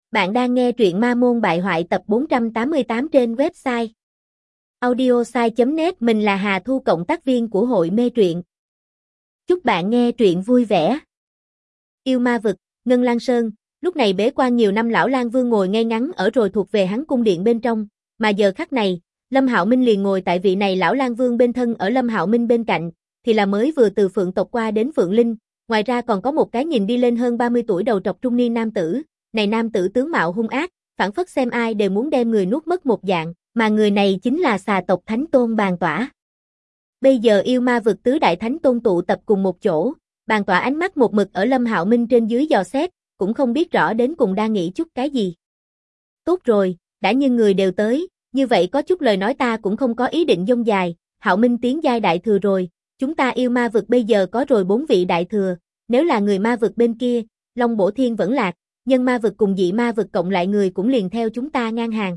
Bạn đang nghe truyện Ma Môn Bại Hoại tập 488 trên website audiosai.net. Mình là Hà Thu, cộng tác viên của hội mê truyện. Chúc bạn nghe truyện vui vẻ. Yêu ma vực, Ngân Lang Sơn. Lúc này bế quan nhiều năm lão Lang Vương ngồi ngay ngắn ở rồi thuộc về hắn cung điện bên trong, mà giờ khắc này, Lâm Hạo Minh liền ngồi tại vị này lão Lang Vương bên thân. Ở Lâm Hạo Minh bên cạnh thì là mới vừa từ Phượng tộc qua đến Phượng Linh, ngoài ra còn có một cái nhìn đi lên hơn 30 tuổi đầu trọc trung niên nam tử. Này nam tử tướng mạo hung ác, phảng phất xem ai đều muốn đem người nuốt mất một dạng, mà người này chính là xà tộc Thánh Tôn Bàn Tỏa. Bây giờ yêu ma vực tứ đại Thánh Tôn tụ tập cùng một chỗ, Bàn Tỏa ánh mắt một mực ở Lâm Hạo Minh trên dưới dò xét, cũng không biết rõ đến cùng đang nghĩ chút cái gì. Tốt rồi, đã như người đều tới, như vậy có chút lời nói ta cũng không có ý định dông dài. Hạo Minh tiến giai đại thừa rồi, chúng ta yêu ma vực bây giờ có rồi 4 vị đại thừa, nếu là người ma vực bên kia, Long Bổ Thiên vẫn lạc, nhân ma vực cùng dị ma vực cộng lại người cũng liền theo chúng ta ngang hàng.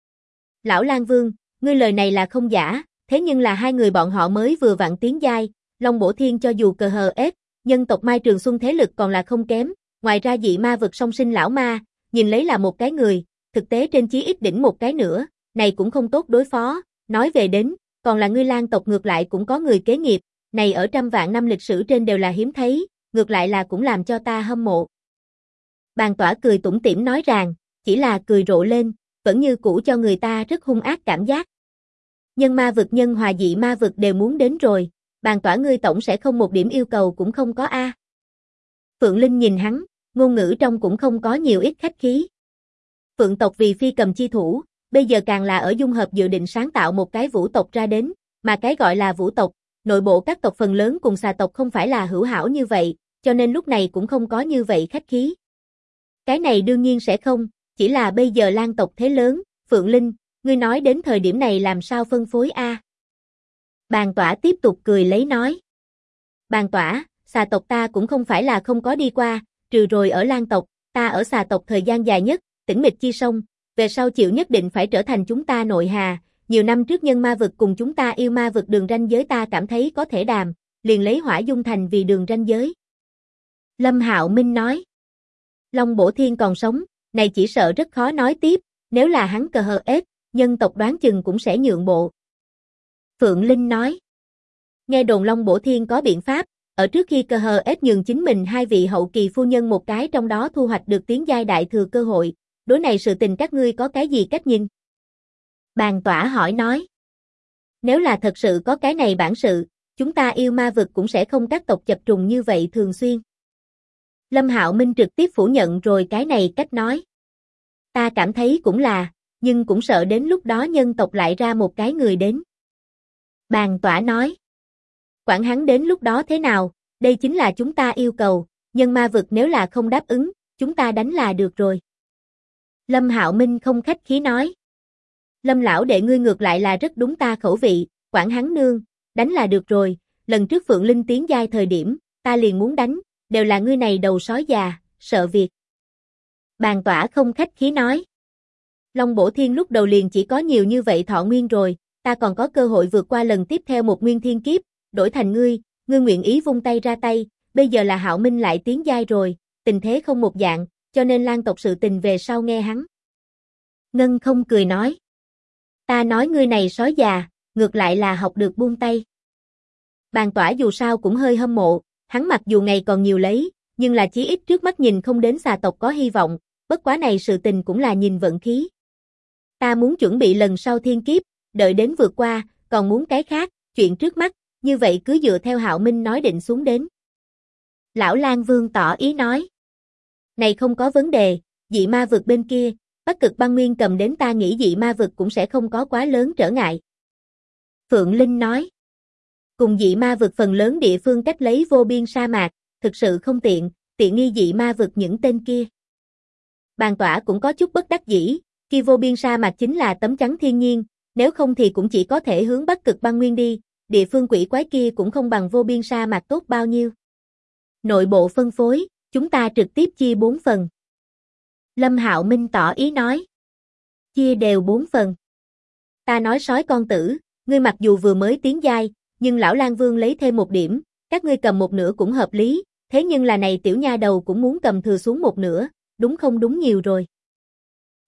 Lão Lang Vương, ngươi lời này là không giả, thế nhưng là hai người bọn họ mới vừa vặn tiến giai, Long Bổ Thiên cho dù cờ hờ ép, nhân tộc Mai Trường Xuân thế lực còn là không kém, ngoài ra dị ma vực song sinh lão ma, nhìn lấy là một cái người, thực tế trên chí ít đỉnh một cái nữa, này cũng không tốt đối phó, nói về đến, còn là ngươi Lang tộc ngược lại cũng có người kế nghiệp, này ở trăm vạn năm lịch sử trên đều là hiếm thấy, ngược lại là cũng làm cho ta hâm mộ. Bàn Tỏa cười tủm tỉm nói rằng, chỉ là cười rộ lên, vẫn như cũ cho người ta rất hung ác cảm giác. Nhân ma vực nhân hòa dị ma vực đều muốn đến rồi, Bàn Tỏa ngươi tổng sẽ không một điểm yêu cầu cũng không có a. Phượng Linh nhìn hắn, ngôn ngữ trong cũng không có nhiều ít khách khí. Phượng tộc vì phi cầm chi thủ, bây giờ càng là ở dung hợp dự định sáng tạo một cái vũ tộc ra đến, mà cái gọi là vũ tộc, nội bộ các tộc phần lớn cùng xà tộc không phải là hữu hảo như vậy, cho nên lúc này cũng không có như vậy khách khí. Cái này đương nhiên sẽ không, chỉ là bây giờ Lang tộc thế lớn, Phượng Linh, ngươi nói đến thời điểm này làm sao phân phối a? Bàn Tỏa tiếp tục cười lấy nói. Bàn Tỏa, xà tộc ta cũng không phải là không có đi qua, trừ rồi ở Lang tộc, ta ở xà tộc thời gian dài nhất, tĩnh mịch chi sông, về sau chịu nhất định phải trở thành chúng ta nội hà, nhiều năm trước nhân ma vực cùng chúng ta yêu ma vực đường ranh giới ta cảm thấy có thể đàm, liền lấy Hỏa Dung Thành vì đường ranh giới. Lâm Hạo Minh nói. Long Bổ Thiên còn sống, này chỉ sợ rất khó nói tiếp, nếu là hắn cờ hờ ép, nhân tộc đoán chừng cũng sẽ nhượng bộ. Phượng Linh nói. Nghe đồn Long Bổ Thiên có biện pháp, ở trước khi cờ hờ ép nhường chính mình hai vị hậu kỳ phu nhân một cái trong đó thu hoạch được tiến giai đại thừa cơ hội, đối này sự tình các ngươi có cái gì cách nhìn? Bàn Tỏa hỏi nói. Nếu là thật sự có cái này bản sự, chúng ta yêu ma vực cũng sẽ không các tộc chập trùng như vậy thường xuyên. Lâm Hạo Minh trực tiếp phủ nhận rồi cái này cách nói. Ta cảm thấy cũng là, nhưng cũng sợ đến lúc đó nhân tộc lại ra một cái người đến. Bàn Tỏa nói. Quản hắn đến lúc đó thế nào, đây chính là chúng ta yêu cầu, nhân ma vực nếu là không đáp ứng, chúng ta đánh là được rồi. Lâm Hạo Minh không khách khí nói. Lâm lão đệ ngươi ngược lại là rất đúng ta khẩu vị, quản hắn nương, đánh là được rồi, lần trước Phượng Linh tiến giai thời điểm, ta liền muốn đánh, đều là ngươi này đầu sói già, sợ việc. Bàn Tỏa không khách khí nói. Long Bổ Thiên lúc đầu liền chỉ có nhiều như vậy thọ nguyên rồi, ta còn có cơ hội vượt qua lần tiếp theo một nguyên thiên kiếp, đổi thành ngươi nguyện ý vung tay ra tay, bây giờ là Hạo Minh lại tiến giai rồi, tình thế không một dạng, cho nên Lang tộc sự tình về sau nghe hắn. Ngân không cười nói. Ta nói ngươi này sói già, ngược lại là học được buông tay. Bàn Tỏa dù sao cũng hơi hâm mộ, hắn mặc dù ngày còn nhiều lấy, nhưng là chí ít trước mắt nhìn không đến xà tộc có hy vọng, bất quá này sự tình cũng là nhìn vận khí. Ta muốn chuẩn bị lần sau thiên kiếp, đợi đến vượt qua, còn muốn cái khác, chuyện trước mắt, như vậy cứ dựa theo Hạo Minh nói định xuống đến. Lão Lang Vương tỏ ý nói. Này không có vấn đề, dị ma vực bên kia, Bắc Cực Băng Nguyên cầm đến ta nghĩ dị ma vực cũng sẽ không có quá lớn trở ngại. Phượng Linh nói. Cùng dị ma vực phần lớn địa phương cách lấy vô biên sa mạc, thực sự không tiện, tiện nghi dị ma vực những tên kia. Bàn Tỏa cũng có chút bất đắc dĩ, kia vô biên sa mạc chính là tấm chắn thiên nhiên, nếu không thì cũng chỉ có thể hướng Bắc Cực Băng Nguyên đi, địa phương quỷ quái kia cũng không bằng vô biên sa mạc tốt bao nhiêu. Nội bộ phân phối, chúng ta trực tiếp chia 4 phần. Lâm Hạo Minh tỏ ý nói. Chia đều 4 phần. Ta nói sói con tử, ngươi mặc dù vừa mới tiến giai, nhưng lão Lang Vương lấy thêm một điểm, các ngươi cầm một nửa cũng hợp lý, thế nhưng là này tiểu nha đầu cũng muốn cầm thừa xuống một nửa, đúng không đúng nhiều rồi.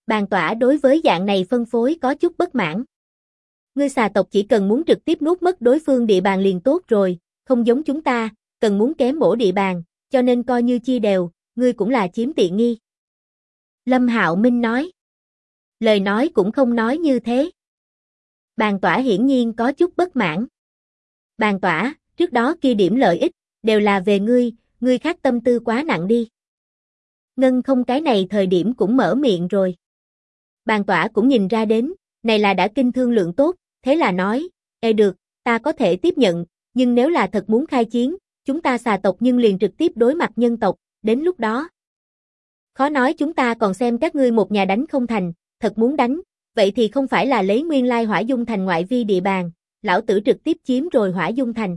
Bàn tỏa đối với dạng này phân phối có chút bất mãn. Ngươi xà tộc chỉ cần muốn trực tiếp nuốt mất đối phương địa bàn liền tốt rồi, không giống chúng ta, cần muốn kém bổ địa bàn, cho nên coi như chia đều, ngươi cũng là chiếm tiện nghi. Lâm Hạo Minh nói. Lời nói cũng không nói như thế. Bàn tỏa hiển nhiên có chút bất mãn. Bàn tỏa, trước đó kia điểm lợi ích, đều là về ngươi khác tâm tư quá nặng đi. Ngân không cái này thời điểm cũng mở miệng rồi. Bàn tỏa cũng nhìn ra đến, này là đã kinh thương lượng tốt, thế là nói, được, ta có thể tiếp nhận, nhưng nếu là thật muốn khai chiến, chúng ta xà tộc nhưng liền trực tiếp đối mặt nhân tộc, đến lúc đó. Khó nói chúng ta còn xem các ngươi một nhà đánh không thành, thật muốn đánh, vậy thì không phải là lấy nguyên lai Hỏa Dung Thành ngoại vi địa bàn, lão tử trực tiếp chiếm rồi Hỏa Dung Thành.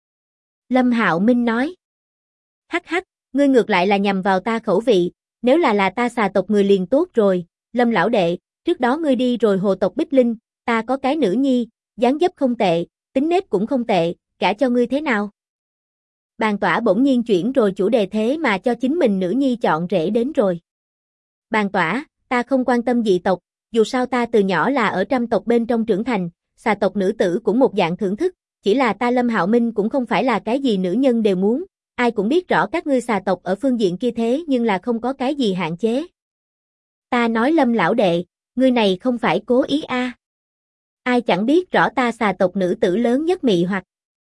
Lâm Hạo Minh nói. Hắc hắc, ngươi ngược lại là nhằm vào ta khẩu vị, nếu là ta xà tộc người liền tốt rồi, Lâm lão đệ, trước đó ngươi đi rồi hồ tộc Bích Linh, ta có cái nữ nhi, dáng dấp không tệ, tính nết cũng không tệ, gả cho ngươi thế nào? Bàn tỏa bỗng nhiên chuyển rồi chủ đề thế mà cho chính mình nữ nhi chọn rể đến rồi. Bàn tỏa, ta không quan tâm dị tộc, dù sao ta từ nhỏ là ở trăm tộc bên trong trưởng thành, xà tộc nữ tử cũng một dạng thưởng thức, chỉ là ta Lâm Hạo Minh cũng không phải là cái gì nữ nhân đều muốn, ai cũng biết rõ các ngươi xà tộc ở phương diện kia thế nhưng là không có cái gì hạn chế. Ta nói Lâm lão đệ, ngươi này không phải cố ý a? Ai chẳng biết rõ ta xà tộc nữ tử lớn nhất mị hoặc.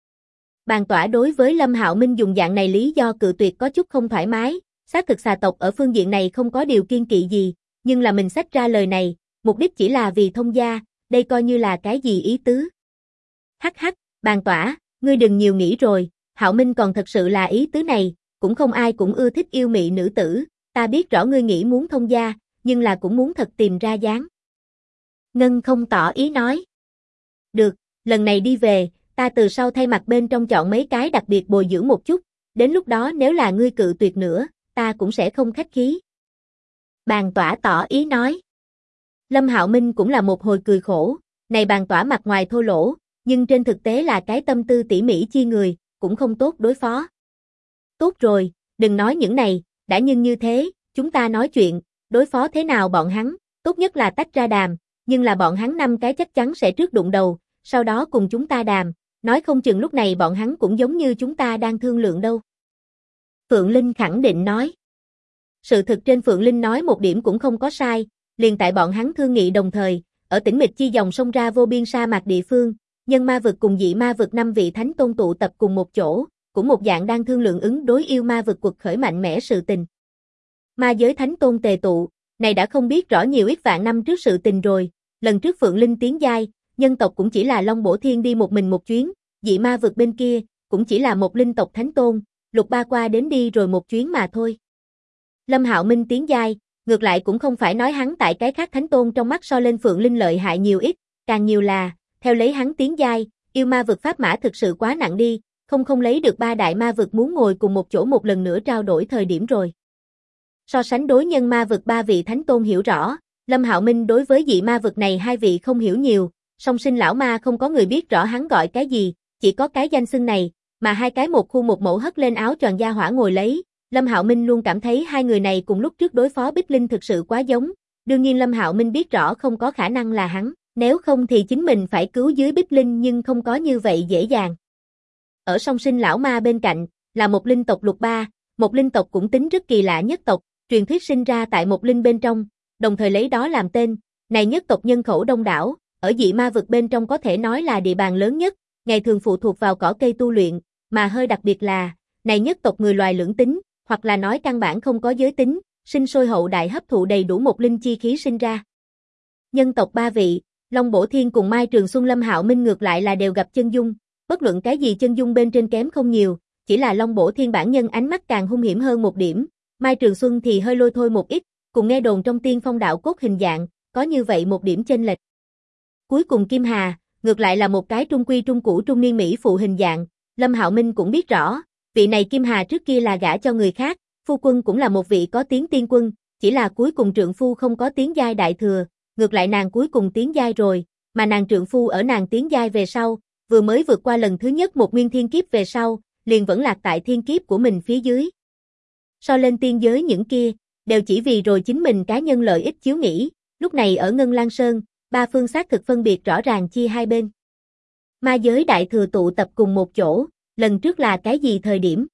Bàn tỏa đối với Lâm Hạo Minh dùng dạng này lý do cự tuyệt có chút không thoải mái, xác thực xà tộc ở phương diện này không có điều kiên kỵ gì, nhưng là mình xách ra lời này, mục đích chỉ là vì thông gia, đây coi như là cái gì ý tứ. Hắc hắc, bàn tỏa, ngươi đừng nhiều nghĩ rồi, Hạo Minh còn thật sự là ý tứ này, cũng không ai cũng ưa thích yêu mị nữ tử, ta biết rõ ngươi nghĩ muốn thông gia, nhưng là cũng muốn thật tìm ra dáng. Ngân không tỏ ý nói. Được, lần này đi về, ta từ sau thay mặt bên trong chọn mấy cái đặc biệt bồi dưỡng một chút, đến lúc đó nếu là ngươi cự tuyệt nữa, ta cũng sẽ không khách khí. Bàn tỏa tỏ ý nói. Lâm Hạo Minh cũng là một hồi cười khổ, này bàn tỏa mặt ngoài thô lỗ, nhưng trên thực tế là cái tâm tư tỉ mỉ chi người, cũng không tốt đối phó. Tốt rồi, đừng nói những này, đã nhưng như thế, chúng ta nói chuyện, đối phó thế nào bọn hắn, tốt nhất là tách ra đàm, nhưng là bọn hắn 5 cái chắc chắn sẽ trước đụng đầu, sau đó cùng chúng ta đàm, nói không chừng lúc này bọn hắn cũng giống như chúng ta đang thương lượng đâu. Phượng Linh khẳng định nói. Sự thực trên Phượng Linh nói một điểm cũng không có sai, liền tại bọn hắn thương nghị đồng thời, ở tĩnh mịch chi dòng sông ra vô biên sa mạc địa phương, nhân ma vực cùng dị ma vực 5 vị thánh tôn tụ tập cùng một chỗ, cũng một dạng đang thương lượng ứng đối yêu ma vực quật khởi mạnh mẽ sự tình. Ma giới thánh tôn tề tụ, này đã không biết rõ nhiều ít vạn năm trước sự tình rồi, lần trước Phượng Linh tiến giai, nhân tộc cũng chỉ là Long Bổ Thiên đi một mình một chuyến, dị ma vực bên kia, cũng chỉ là một linh tộc thánh tôn, Lục Ba qua đến đi rồi một chuyến mà thôi. Lâm Hạo Minh tiến giai, ngược lại cũng không phải nói hắn tại cái khác thánh tôn trong mắt so lên Phượng Linh lợi hại nhiều ít, càng nhiều là, theo lấy hắn tiến giai, yêu ma vực pháp mã thực sự quá nặng đi, không lấy được 3 đại ma vực muốn ngồi cùng một chỗ một lần nữa trao đổi thời điểm rồi. So sánh đối nhân ma vực 3 vị thánh tôn hiểu rõ, Lâm Hạo Minh đối với dị ma vực này 2 vị không hiểu nhiều, song sinh lão ma không có người biết rõ hắn gọi cái gì, chỉ có cái danh xưng này, mà 2 cái một khu một mẫu hất lên áo choàng da hỏa ngồi lấy, Lâm Hạo Minh luôn cảm thấy 2 người này cùng lúc trước đối phó Bích Linh thực sự quá giống, đương nhiên Lâm Hạo Minh biết rõ không có khả năng là hắn, nếu không thì chính mình phải cứu dưới Bích Linh nhưng không có như vậy dễ dàng. Ở song sinh lão ma bên cạnh, là một linh tộc Lục Ba, một linh tộc cũng tính rất kỳ lạ nhất tộc, truyền thuyết sinh ra tại một linh bên trong, đồng thời lấy đó làm tên, này nhất tộc nhân khẩu đông đảo, ở dị ma vực bên trong có thể nói là địa bàn lớn nhất, ngày thường phụ thuộc vào cỏ cây tu luyện, mà hơi đặc biệt là, này nhất tộc người loài lưỡng tính, hoặc là nói căn bản không có giới tính, sinh sôi hậu đại hấp thụ đầy đủ một linh chi khí sinh ra. Nhân tộc 3 vị, Long Bổ Thiên cùng Mai Trường Xuân Lâm Hạo Minh ngược lại là đều gặp chân dung, bất luận cái gì chân dung bên trên kém không nhiều, chỉ là Long Bổ Thiên bản nhân ánh mắt càng hung hiểm hơn một điểm, Mai Trường Xuân thì hơi lôi thôi một ít, cùng nghe đồn trong tiên phong đạo cốt hình dạng, có như vậy một điểm chênh lệch. Cuối cùng Kim Hà, ngược lại là một cái trung quy trung cũ trung niên mỹ phụ hình dạng, Lâm Hạo Minh cũng biết rõ, vị này Kim Hà trước kia là gả cho người khác, phu quân cũng là một vị có tiếng tiên quân, chỉ là cuối cùng trượng phu không có tiến giai đại thừa, ngược lại nàng cuối cùng tiến giai rồi, mà nàng trượng phu ở nàng tiến giai về sau, vừa mới vượt qua lần thứ nhất một nguyên thiên kiếp về sau, liền vẫn lạc tại thiên kiếp của mình phía dưới. So lên tiên giới những kia, đều chỉ vì rồi chính mình cá nhân lợi ích chiếu nghĩ, Lúc này ở Ngân Lang Sơn, ba phương xác thực phân biệt rõ ràng chia hai bên. Ma giới đại thừa tụ tập cùng một chỗ, lần trước là cái gì thời điểm?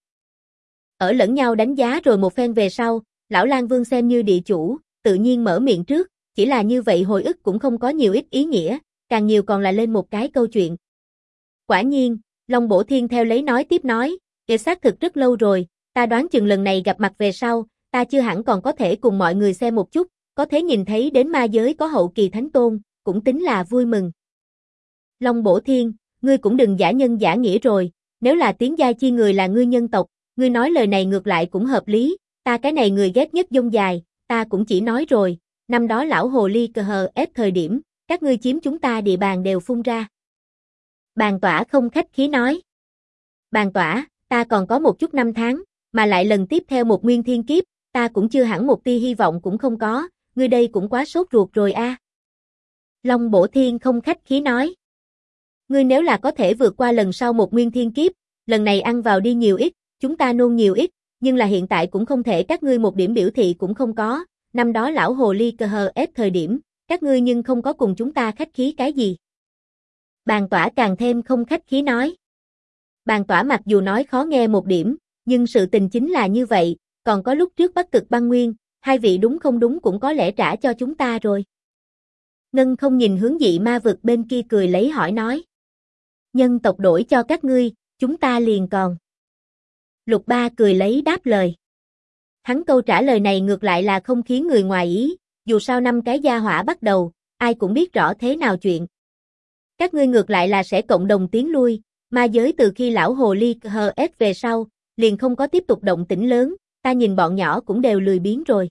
Ở lẫn nhau đánh giá rồi một phen về sau, lão Lang Vương xem như địa chủ, tự nhiên mở miệng trước, chỉ là như vậy hồi ức cũng không có nhiều ít ý nghĩa, càng nhiều còn là lên một cái câu chuyện. Quả nhiên, Long Bổ Thiên theo lấy nói tiếp nói, xác thực rất lâu rồi, ta đoán chừng lần này gặp mặt về sau, ta chưa hẳn còn có thể cùng mọi người xem một chút, có thể nhìn thấy đến ma giới có hậu kỳ thánh tôn, cũng tính là vui mừng. Long Bổ Thiên, ngươi cũng đừng giả nhân giả nghĩa rồi, nếu là Tiến giai chi người là ngươi nhân tộc, ngươi nói lời này ngược lại cũng hợp lý, ta cái này người ghét nhất dông dài, ta cũng chỉ nói rồi, năm đó lão hồ ly cờ hờ ép thời điểm, các ngươi chiếm chúng ta địa bàn đều phun ra. Bàn Tỏa không khách khí nói. Bàn Tỏa, ta còn có một chút năm tháng, mà lại lần tiếp theo một nguyên thiên kiếp, ta cũng chưa hẳn một tia hy vọng cũng không có, ngươi đây cũng quá sốt ruột rồi a. Long Bổ Thiên không khách khí nói. Ngươi nếu là có thể vượt qua lần sau một nguyên thiên kiếp, lần này ăn vào đi nhiều ít, chúng ta nôn nhiều ít, nhưng là hiện tại cũng không thể các ngươi một điểm biểu thị cũng không có, năm đó lão hồ ly cờ hờ ép thời điểm, các ngươi nhưng không có cùng chúng ta khách khí cái gì. Bàn Tỏa càng thêm không khách khí nói. Bàn Tỏa mặc dù nói khó nghe một điểm, nhưng sự tình chính là như vậy, còn có lúc trước Bắc Cực Băng Nguyên, hai vị đúng không đúng cũng có lẽ trả cho chúng ta rồi. Ngân không nhìn hướng dị ma vực bên kia cười lấy hỏi nói. Nhân tộc đổi cho các ngươi, chúng ta liền còn. Lục Ba cười lấy đáp lời. Hắn câu trả lời này ngược lại là không khiến người ngoài ý, dù sao năm cái gia hỏa bắt đầu, ai cũng biết rõ thế nào chuyện. Các ngươi ngược lại là sẽ cộng đồng tiến lui, ma giới từ khi lão hồ ly hờ ép về sau, liền không có tiếp tục động tĩnh lớn, ta nhìn bọn nhỏ cũng đều lười biếng rồi.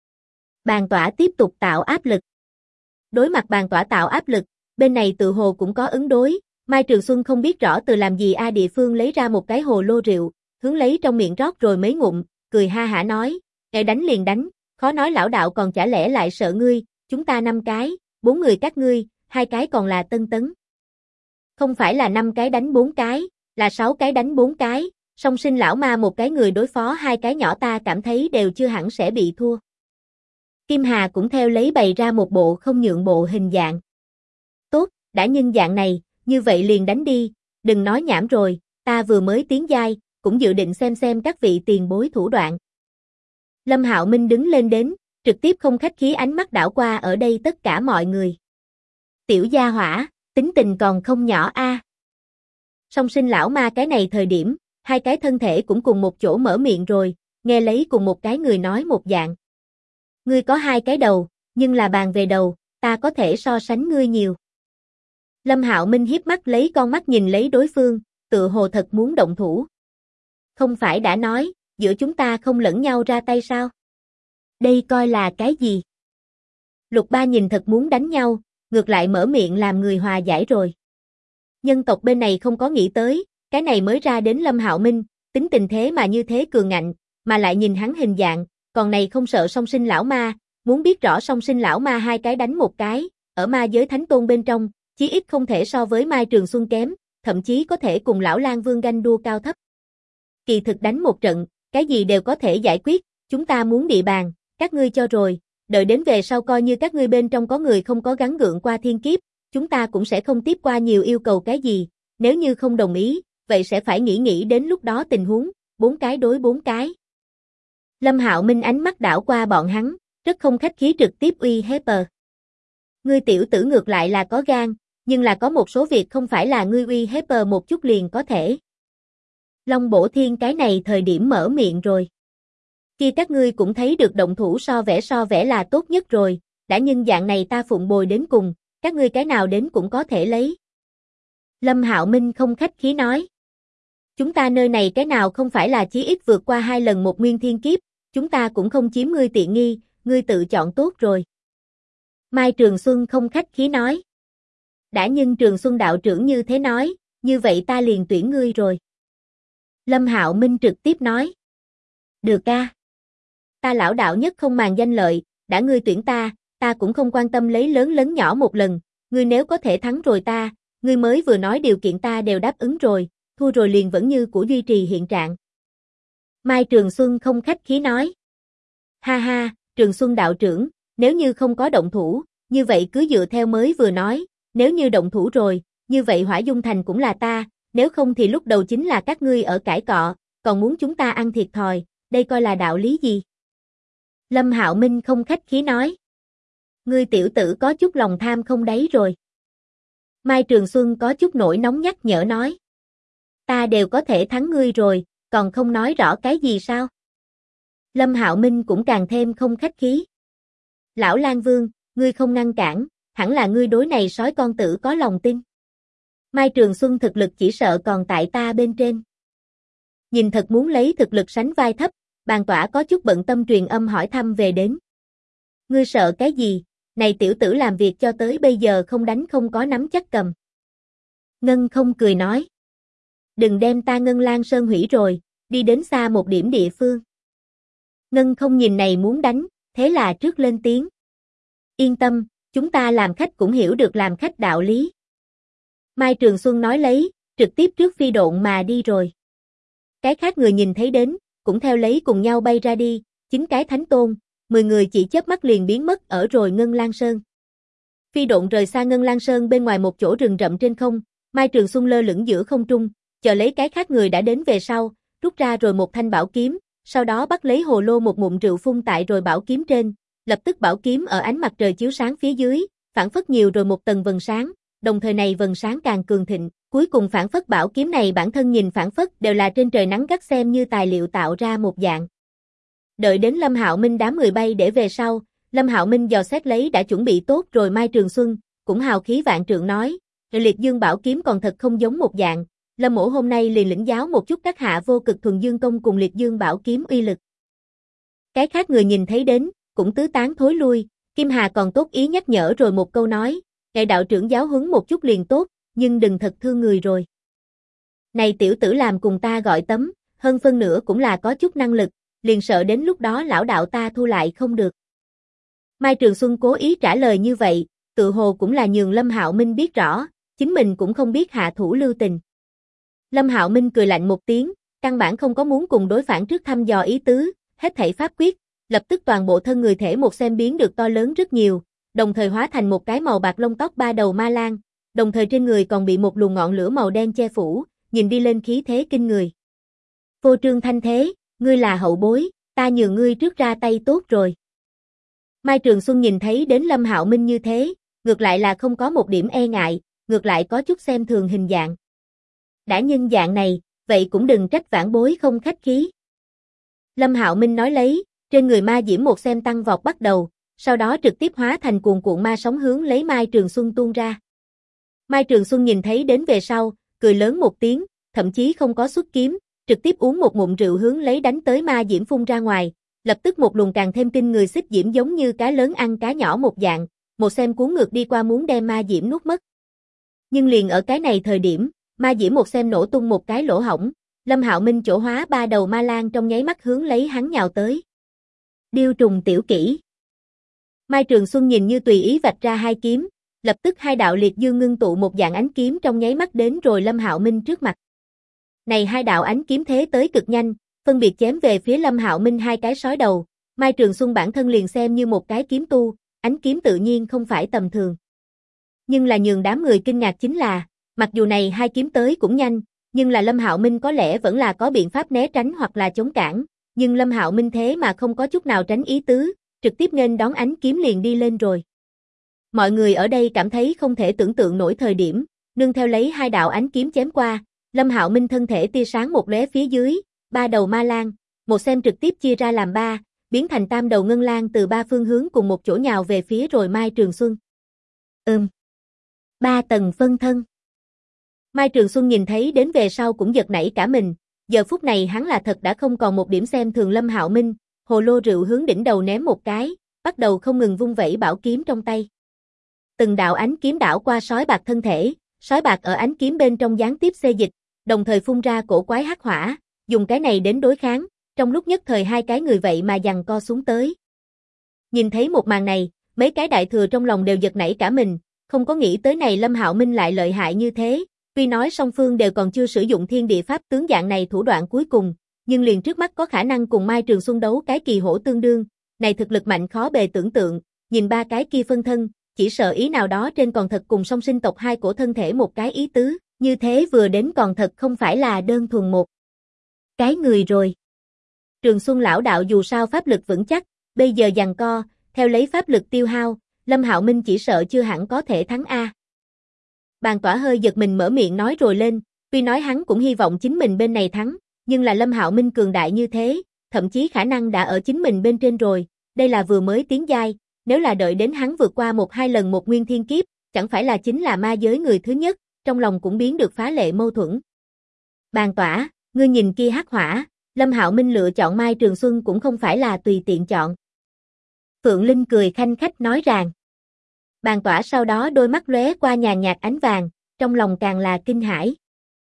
Bàn Tỏa tiếp tục tạo áp lực. Đối mặt Bàn Tỏa tạo áp lực, bên này tự hồ cũng có ứng đối, Mai Trường Xuân không biết rõ từ làm gì địa phương lấy ra một cái hồ lô rượu, hướng lấy trong miệng rót rồi mấy ngụm, cười ha hả nói, "Để đánh liền đánh, khó nói lão đạo còn chả lẽ lại sợ ngươi, chúng ta 5 cái, 4 người các ngươi, 2 cái còn là Tân Tấn. Không phải là 5 cái đánh 4 cái, là 6 cái đánh 4 cái, song sinh lão ma một cái người đối phó 2 cái nhỏ ta cảm thấy đều chưa hẳn sẽ bị thua." Kim Hà cũng theo lấy bày ra một bộ không nhượng bộ hình dạng. "Tốt, đã nhân dạng này, như vậy liền đánh đi, đừng nói nhảm rồi, ta vừa mới tiến giai, cũng dự định xem các vị tiền bối thủ đoạn." Lâm Hạo Minh đứng lên đến, trực tiếp không khách khí ánh mắt đảo qua ở đây tất cả mọi người. "Tiểu gia hỏa, tính tình còn không nhỏ a." Song sinh lão ma cái này thời điểm, 2 cái thân thể cũng cùng một chỗ mở miệng rồi, nghe lấy cùng một cái người nói một dạng. "Ngươi có 2 cái đầu, nhưng là bàn về đầu, ta có thể so sánh ngươi nhiều." Lâm Hạo Minh hiếp mắt lấy con mắt nhìn lấy đối phương, tựa hồ thật muốn động thủ. "Không phải đã nói, giữa chúng ta không lẫn nhau ra tay sao? Đây coi là cái gì?" Lục Ba nhìn thật muốn đánh nhau, ngược lại mở miệng làm người hòa giải rồi. Nhân tộc bên này không có nghĩ tới, cái này mới ra đến Lâm Hạo Minh, tính tình thế mà như thế cường ngạnh, mà lại nhìn hắn hình dạng, còn này không sợ song sinh lão ma, muốn biết rõ song sinh lão ma 2 cái đánh một cái, ở ma giới thánh tôn bên trong, chí ít không thể so với Mai Trường Xuân kém, thậm chí có thể cùng lão Lang Vương ganh đua cao thấp. Kỳ thực đánh một trận, cái gì đều có thể giải quyết, chúng ta muốn địa bàn, các ngươi cho rồi, đợi đến về sau coi như các ngươi bên trong có người không có gắng gượng qua thiên kiếp, chúng ta cũng sẽ không tiếp qua nhiều yêu cầu cái gì, nếu như không đồng ý, vậy sẽ phải nghĩ đến lúc đó tình huống, 4 cái đối 4 cái. Lâm Hạo Minh ánh mắt đảo qua bọn hắn, rất không khách khí trực tiếp uy hiếp. "Ngươi tiểu tử ngược lại là có gan, nhưng là có một số việc không phải là ngươi uy hiếp một chút liền có thể." Long Bổ Thiên cái này thời điểm mở miệng rồi. "Kia các ngươi cũng thấy được động thủ so vẽ là tốt nhất rồi, đã nhân dạng này ta phụng bồi đến cùng, các ngươi cái nào đến cũng có thể lấy." Lâm Hạo Minh không khách khí nói. "Chúng ta nơi này cái nào không phải là chí ít vượt qua 2 lần một nguyên thiên kiếp, chúng ta cũng không chiếm ngươi tiện nghi, ngươi tự chọn tốt rồi." Mai Trường Xuân không khách khí nói. "Đã nhân Trường Xuân đạo trưởng như thế nói, như vậy ta liền tuyển ngươi rồi." Lâm Hạo Minh trực tiếp nói. "Được a. Ta lão đạo nhất không màng danh lợi, đã ngươi tuyển ta, ta cũng không quan tâm lấy lớn lớn nhỏ một lần, ngươi nếu có thể thắng rồi ta, ngươi mới vừa nói điều kiện ta đều đáp ứng rồi, thua rồi liền vẫn như cũ duy trì hiện trạng." Mai Trường Xuân không khách khí nói. "Ha ha, Trường Xuân đạo trưởng, nếu như không có động thủ, như vậy cứ dựa theo mới vừa nói, nếu như động thủ rồi, như vậy Hỏa Dung Thành cũng là ta, nếu không thì lúc đầu chính là các ngươi ở cãi cọ, còn muốn chúng ta ăn thiệt thòi, đây coi là đạo lý gì? Lâm Hạo Minh không khách khí nói. Ngươi tiểu tử có chút lòng tham không đáy rồi. Mai Trường Xuân có chút nổi nóng nhắc nhở nói. Ta đều có thể thắng ngươi rồi, còn không nói rõ cái gì sao? Lâm Hạo Minh cũng càng thêm không khách khí. Lão Lang Vương, ngươi không ngăn cản, hẳn là ngươi đối này sói con tử có lòng tin. Mai Trường Xuân thực lực chỉ sợ còn tại ta bên trên. Nhìn thật muốn lấy thực lực sánh vai thấp, Bàn Tỏa có chút bận tâm truyền âm hỏi thăm về đến. Ngươi sợ cái gì, này tiểu tử làm việc cho tới bây giờ không đánh không có nắm chắc cầm. Ngân không cười nói. Đừng đem ta Ngân Lang Sơn hủy rồi, đi đến xa một điểm địa phương. Ngân không nhìn này muốn đánh, thế là trước lên tiếng. Yên tâm, chúng ta làm khách cũng hiểu được làm khách đạo lý. Mai Trường Xuân nói lấy, trực tiếp trước phi độn mà đi rồi. Cái khác người nhìn thấy đến, cũng theo lấy cùng nhau bay ra đi, 9 cái thánh tôn, 10 người chỉ chớp mắt liền biến mất ở rồi Ngân Lang Sơn. Phi độn rời xa Ngân Lang Sơn bên ngoài một chỗ rừng rậm trên không, Mai Trường Xuân lơ lửng giữa không trung, chờ lấy cái khác người đã đến về sau, rút ra rồi một thanh bảo kiếm, sau đó bắt lấy hồ lô một ngụm rượu phun tại rồi bảo kiếm trên, lập tức bảo kiếm ở ánh mặt trời chiếu sáng phía dưới, phản phất nhiều rồi một tầng vầng sáng, đồng thời này vầng sáng càng cường thịnh, cuối cùng phản phất bảo kiếm này bản thân nhìn phản phất đều là trên trời nắng gắt xem như tài liệu tạo ra một dạng. Đợi đến Lâm Hạo Minh đám người bay để về sau, Lâm Hạo Minh dò xét lấy đã chuẩn bị tốt rồi Mai Trường Xuân, cũng hào khí vạn trượng nói, Liệt Dương bảo kiếm còn thật không giống một dạng, Lâm mỗ hôm nay liền lĩnh giáo một chút các hạ vô cực thuần dương công cùng Liệt Dương bảo kiếm uy lực. Cái khác người nhìn thấy đến, cũng tứ tán thối lui, Kim Hà còn tốt ý nhắc nhở rồi một câu nói, ngài đạo trưởng giáo huấn một chút liền tốt, nhưng đừng thật thương người rồi. Này tiểu tử làm cùng ta gọi tấm, hơn phân nửa cũng là có chút năng lực, liền sợ đến lúc đó lão đạo ta thu lại không được. Mai Trường Xuân cố ý trả lời như vậy, tự hồ cũng là nhường Lâm Hạo Minh biết rõ, chính mình cũng không biết hạ thủ lưu tình. Lâm Hạo Minh cười lạnh một tiếng, căn bản không có muốn cùng đối phản trước thăm dò ý tứ, hết thảy pháp quyết, lập tức toàn bộ thân người thể một xem biến được to lớn rất nhiều, đồng thời hóa thành một cái màu bạc lông tóc ba đầu ma lang, đồng thời trên người còn bị một luồng ngọn lửa màu đen che phủ, nhìn đi lên khí thế kinh người. Vô Trương Thanh Thế, ngươi là hậu bối, ta nhường ngươi trước ra tay tốt rồi. Mai Trường Xuân nhìn thấy đến Lâm Hạo Minh như thế, ngược lại là không có một điểm e ngại, ngược lại có chút xem thường hình dạng. Đã nhân dạng này, vậy cũng đừng trách vãn bối không khách khí. Lâm Hạo Minh nói lấy, trên người ma diễm một xem tăng vọt bắt đầu, sau đó trực tiếp hóa thành cuồn cuộn ma sóng hướng lấy Mai Trường Xuân tuôn ra. Mai Trường Xuân nhìn thấy đến về sau, cười lớn một tiếng, thậm chí không có xuất kiếm, trực tiếp uống một ngụm rượu hướng lấy đánh tới ma diễm phun ra ngoài, lập tức một luồng càng thêm kinh người xích diễm giống như cá lớn ăn cá nhỏ một dạng, một xem cuốn ngược đi qua muốn đem ma diễm nuốt mất. Nhưng liền ở cái này thời điểm, ma diễm một xem nổ tung một cái lỗ hổng, Lâm Hạo Minh chỗ hóa ba đầu ma lang trong nháy mắt hướng lấy hắn nhào tới. Điêu trùng tiểu kỹ. Mai Trường Xuân nhìn như tùy ý vạch ra hai kiếm, lập tức hai đạo liệt dương ngưng tụ một dạng ánh kiếm trong nháy mắt đến rồi Lâm Hạo Minh trước mặt. Này hai đạo ánh kiếm thế tới cực nhanh, phân biệt chém về phía Lâm Hạo Minh hai cái sói đầu, Mai Trường Xuân bản thân liền xem như một cái kiếm tu, ánh kiếm tự nhiên không phải tầm thường. Nhưng là nhường đám người kinh ngạc chính là, mặc dù này hai kiếm tới cũng nhanh, nhưng là Lâm Hạo Minh có lẽ vẫn là có biện pháp né tránh hoặc là chống cản, nhưng Lâm Hạo Minh thế mà không có chút nào tránh ý tứ, trực tiếp nghênh đón ánh kiếm liền đi lên rồi. Mọi người ở đây cảm thấy không thể tưởng tượng nổi thời điểm, nương theo lấy hai đạo ánh kiếm chém qua, Lâm Hạo Minh thân thể tia sáng một lóe phía dưới, ba đầu ma lang, một xem trực tiếp chia ra làm ba, biến thành tam đầu ngân lang từ ba phương hướng cùng một chỗ nhào về phía rồi Mai Trường Xuân. Ba tầng phân thân. Mai Trường Xuân nhìn thấy đến về sau cũng giật nảy cả mình, giờ phút này hắn là thật đã không còn một điểm xem thường Lâm Hạo Minh, hồ lô rượu hướng đỉnh đầu ném một cái, bắt đầu không ngừng vung vẩy bảo kiếm trong tay. Từng đạo ánh kiếm đảo qua sói bạc thân thể, sói bạc ở ánh kiếm bên trong gián tiếp xê dịch, đồng thời phun ra cổ quái hắc hỏa, dùng cái này đến đối kháng, trong lúc nhất thời hai cái người vậy mà giằng co xuống tới. Nhìn thấy một màn này, mấy cái đại thừa trong lòng đều giật nảy cả mình, không có nghĩ tới này Lâm Hạo Minh lại lợi hại như thế, tuy nói song phương đều còn chưa sử dụng thiên địa pháp tướng dạng này thủ đoạn cuối cùng, nhưng liền trước mắt có khả năng cùng Mai Trường Xuân đấu cái kỳ hổ tương đương, này thực lực mạnh khó bề tưởng tượng, nhìn ba cái kia phân thân, chỉ sợ ý nào đó trên còn thật cùng song sinh tộc hai cổ thân thể một cái ý tứ, như thế vừa đến còn thật không phải là đơn thuần một cái người rồi. Trường Xuân lão đạo dù sao pháp lực vững chắc, bây giờ giằng co, theo lấy pháp lực tiêu hao, Lâm Hạo Minh chỉ sợ chưa hẳn có thể thắng a. Bàn Tỏa hơi giật mình mở miệng nói rồi lên, tuy nói hắn cũng hy vọng chính mình bên này thắng, nhưng là Lâm Hạo Minh cường đại như thế, thậm chí khả năng đã ở chính mình bên trên rồi, đây là vừa mới tiến giai, nếu là đợi đến hắn vượt qua một hai lần một nguyên thiên kiếp, chẳng phải là chính là ma giới người thứ nhất, trong lòng cũng biến được phá lệ mâu thuẫn. Bàn Tỏa, ngươi nhìn kia hắc hỏa, Lâm Hạo Minh lựa chọn Mai Trường Xuân cũng không phải là tùy tiện chọn. Phượng Linh cười khanh khách nói rằng. Bàn Tỏa sau đó đôi mắt lóe qua nhàn nhạt ánh vàng, trong lòng càng là kinh hãi.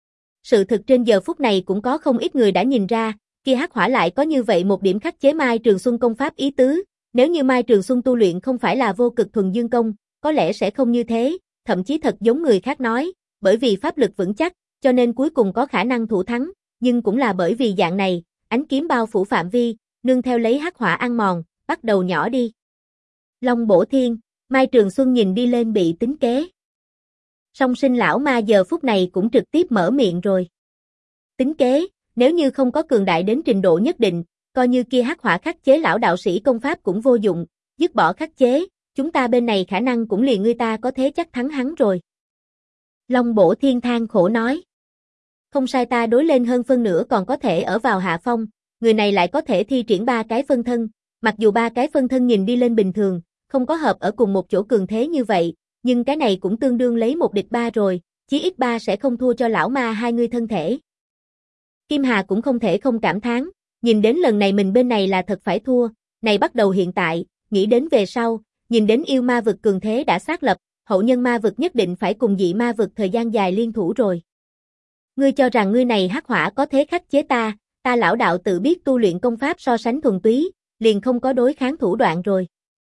Sự thực trên giờ phút này cũng có không ít người đã nhìn ra, kia hắc hỏa lại có như vậy một điểm khắc chế Mai Trường Xuân công pháp ý tứ, nếu như Mai Trường Xuân tu luyện không phải là vô cực thuần dương công, có lẽ sẽ không như thế, thậm chí thật giống người khác nói, bởi vì pháp lực vững chắc, cho nên cuối cùng có khả năng thủ thắng, nhưng cũng là bởi vì dạng này, ánh kiếm bao phủ phạm vi, nương theo lấy hắc hỏa ăn mòn, bắt đầu nhỏ đi. Long bổ thiên, Mai Trường Xuân nhìn đi lên bị tính kế. Song sinh lão ma giờ phút này cũng trực tiếp mở miệng rồi. Tính kế, nếu như không có cường đại đến trình độ nhất định, coi như kia hắc hỏa khắc chế lão đạo sĩ công pháp cũng vô dụng, dứt bỏ khắc chế, chúng ta bên này khả năng cũng liền người ta có thế chắc thắng hắn rồi. Long bổ thiên than khổ nói. Không sai, ta đối lên hơn phân nửa còn có thể ở vào hạ phong, người này lại có thể thi triển ba cái phân thân, mặc dù ba cái phân thân nhìn đi lên bình thường, không có hợp ở cùng một chỗ cường thế như vậy, nhưng cái này cũng tương đương lấy một địch ba rồi, chí ít ba sẽ không thua cho lão ma hai người thân thể. Kim Hà cũng không thể không cảm thán, nhìn đến lần này mình bên này là thật phải thua, này bắt đầu hiện tại, nghĩ đến về sau, nhìn đến yêu ma vực cường thế đã xác lập, hậu nhân ma vực nhất định phải cùng dị ma vực thời gian dài liên thủ rồi. Ngươi cho rằng ngươi này hắc hỏa có thế khắc chế ta, ta lão đạo tự biết tu luyện công pháp so sánh thuần túy, liền không có đối kháng thủ đoạn rồi.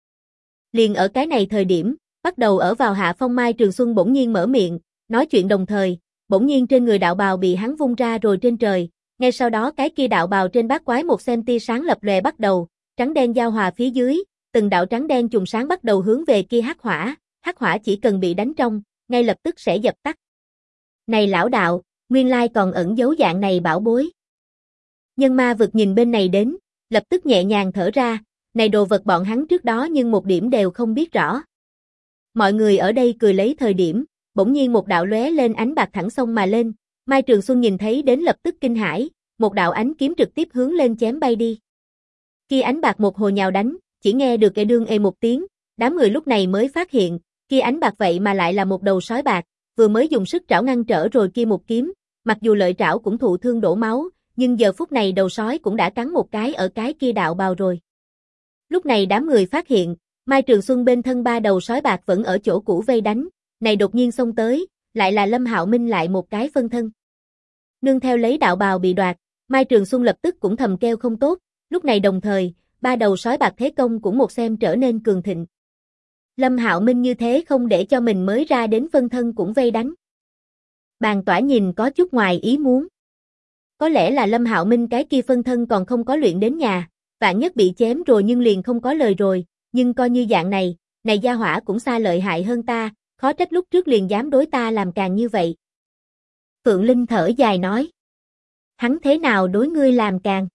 Liền ở cái này thời điểm, bắt đầu ở vào hạ phong Mai Trường Xuân bỗng nhiên mở miệng, nói chuyện đồng thời, bỗng nhiên trên người đạo bào bị hắn vung ra rồi trên trời, ngay sau đó cái kia đạo bào trên bát quái một xem tia sáng lập lòe bắt đầu, trắng đen giao hòa phía dưới, từng đạo trắng đen trùng sáng bắt đầu hướng về kia hắc hỏa chỉ cần bị đánh trong, ngay lập tức sẽ dập tắt. Này lão đạo, nguyên lai còn ẩn giấu dạng này bảo bối. Nhân ma vực nhìn bên này đến, lập tức nhẹ nhàng thở ra, này đồ vật bọn hắn trước đó nhưng một điểm đều không biết rõ. Mọi người ở đây cười lấy thời điểm, bỗng nhiên một đạo lóe lên ánh bạc thẳng sông mà lên, Mai Trường Xuân nhìn thấy đến lập tức kinh hãi, một đạo ánh kiếm trực tiếp hướng lên chém bay đi. Kia ánh bạc một hồi nhào đánh, chỉ nghe được cái đương ê một tiếng, đám người lúc này mới phát hiện, kia ánh bạc vậy mà lại là một đầu sói bạc, vừa mới dùng sức trảo ngăn trở rồi kia một kiếm, mặc dù lợi trảo cũng thụ thương đổ máu, nhưng giờ phút này đầu sói cũng đã cắn một cái ở cái kia đạo bào rồi. Lúc này đám người phát hiện, Mai Trường Xuân bên thân ba đầu sói bạc vẫn ở chỗ cũ vây đánh, này đột nhiên xông tới, lại là Lâm Hạo Minh lại một cái phân thân. Nương theo lấy đạo bào bị đoạt, Mai Trường Xuân lập tức cũng thầm kêu không tốt, lúc này đồng thời, ba đầu sói bạc thế công cũng một xem trở nên cường thịnh. Lâm Hạo Minh như thế không để cho mình mới ra đến phân thân cũng vây đánh. Bàn Tỏa nhìn có chút ngoài ý muốn. Có lẽ là Lâm Hạo Minh cái kia phân thân còn không có luyện đến nhà, vạn nhất bị chém rồi nhưng liền không có lời rồi, nhưng coi như dạng này gia hỏa cũng xa lợi hại hơn ta, khó trách lúc trước liền dám đối ta làm càng như vậy. Phượng Linh thở dài nói. Hắn thế nào đối ngươi làm càng?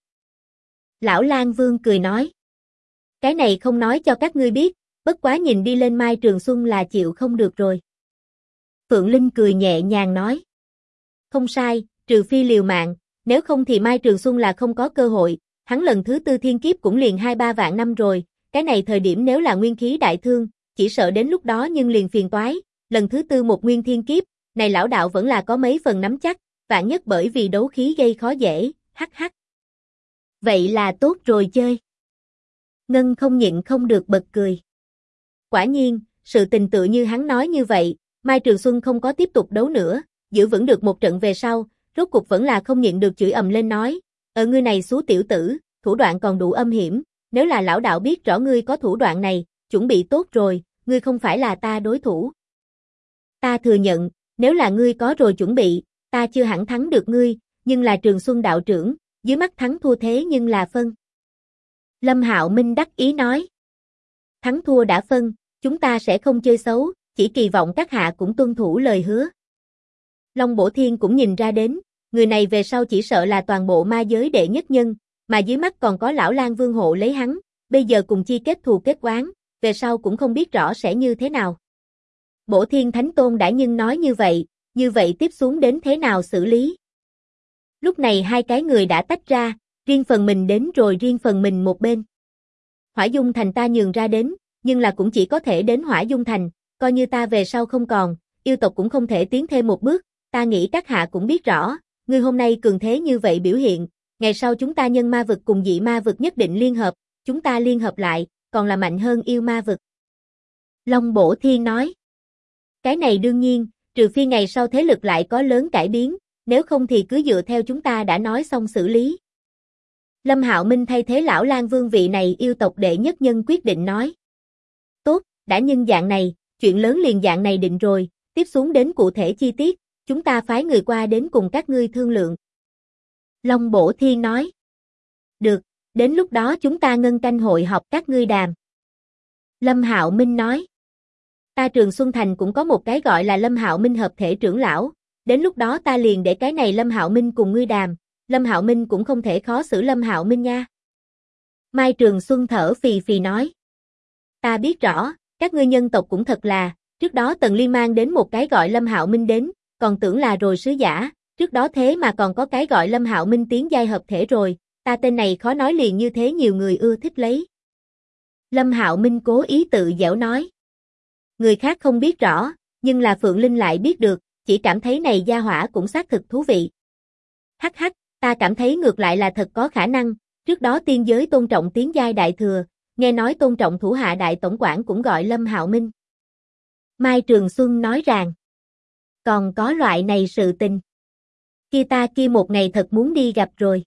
Lão Lang Vương cười nói. Cái này không nói cho các ngươi biết, bất quá nhìn đi lên Mai Trường Xuân là chịu không được rồi. Phượng Linh cười nhẹ nhàng nói. Không sai, trừ phi liều mạng, nếu không thì Mai Trường Xuân là không có cơ hội, hắn lần thứ tư thiên kiếp cũng liền 2-3 vạn năm rồi, cái này thời điểm nếu là nguyên khí đại thương, chỉ sợ đến lúc đó nhưng liền phiền toái, lần thứ tư một nguyên thiên kiếp, này lão đạo vẫn là có mấy phần nắm chắc, vạn nhất bởi vì đấu khí gây khó dễ, hắc hắc. Vậy là tốt rồi chơi. Ngân không nhịn không được bật cười. Quả nhiên, sự tình tự như hắn nói như vậy, Mai Trường Xuân không có tiếp tục đấu nữa, giữ vững được một trận về sau, rốt cục vẫn là không nhịn được chửi ầm lên nói, ngươi này xú tiểu tử, thủ đoạn còn đủ âm hiểm, nếu là lão đạo biết rõ ngươi có thủ đoạn này, chuẩn bị tốt rồi, ngươi không phải là ta đối thủ. Ta thừa nhận, nếu là ngươi có rồi chuẩn bị, ta chưa hẳn thắng được ngươi, nhưng là Trường Xuân đạo trưởng, dưới mắt thắng thua thế nhưng là phân. Lâm Hạo Minh đắc ý nói. Thắng thua đã phân, chúng ta sẽ không chơi xấu, chỉ kỳ vọng các hạ cũng tuân thủ lời hứa. Long Bổ Thiên cũng nhìn ra đến, người này về sau chỉ sợ là toàn bộ ma giới đệ nhất nhân, mà dưới mắt còn có lão Lang Vương hộ lấy hắn, bây giờ cùng chi kết thù kết oán, về sau cũng không biết rõ sẽ như thế nào. Bổ Thiên Thánh Tôn đã nhưng nói như vậy tiếp xuống đến thế nào xử lý? Lúc này hai cái người đã tách ra, riêng phần mình đến rồi riêng phần mình một bên. Hỏa Dung Thành ta nhường ra đến, nhưng là cũng chỉ có thể đến Hỏa Dung Thành, coi như ta về sau không còn, yêu tộc cũng không thể tiến thêm một bước, ta nghĩ các hạ cũng biết rõ, ngươi hôm nay cường thế như vậy biểu hiện, ngày sau chúng ta nhân ma vực cùng dị ma vực nhất định liên hợp, chúng ta liên hợp lại, còn là mạnh hơn yêu ma vực. Long Bổ Thiên nói, cái này đương nhiên, trừ phi ngày sau thế lực lại có lớn cải biến, nếu không thì cứ dựa theo chúng ta đã nói xong xử lý. Lâm Hạo Minh thay thế lão Lang Vương vị này yêu tộc đệ nhất nhân quyết định nói. Tốt, đã nhân dạng này, chuyện lớn liền dạng này định rồi, tiếp xuống đến cụ thể chi tiết, chúng ta phái người qua đến cùng các ngươi thương lượng. Long Bổ Thiên nói. Được, đến lúc đó chúng ta ngân canh hội họp các ngươi đàm. Lâm Hạo Minh nói. Ta Trường Xuân Thành cũng có một cái gọi là Lâm Hạo Minh hợp thể trưởng lão, đến lúc đó ta liền để cái này Lâm Hạo Minh cùng ngươi đàm, Lâm Hạo Minh cũng không thể khó xử Lâm Hạo Minh nha. Mai Trường Xuân thở phì phì nói. Ta biết rõ, các ngươi nhân tộc cũng thật là, trước đó Tần Liên mang đến một cái gọi Lâm Hạo Minh đến, còn tưởng là rồi sứ giả, trước đó thế mà còn có cái gọi Lâm Hạo Minh tiến giai hợp thể rồi, ta tên này khó nói liền như thế nhiều người ưa thích lấy. Lâm Hạo Minh cố ý tự giễu nói. Người khác không biết rõ, nhưng là Phượng Linh lại biết được, chỉ cảm thấy này gia hỏa cũng xác thực thú vị. Hắc hắc, ta cảm thấy ngược lại là thật có khả năng, trước đó tiên giới tôn trọng tiến giai đại thừa, nghe nói tôn trọng thủ hạ đại tổng quản cũng gọi Lâm Hạo Minh. Mai Trường Xuân nói rằng, còn có loại này sự tình. Ta kia một ngày thật muốn đi gặp rồi.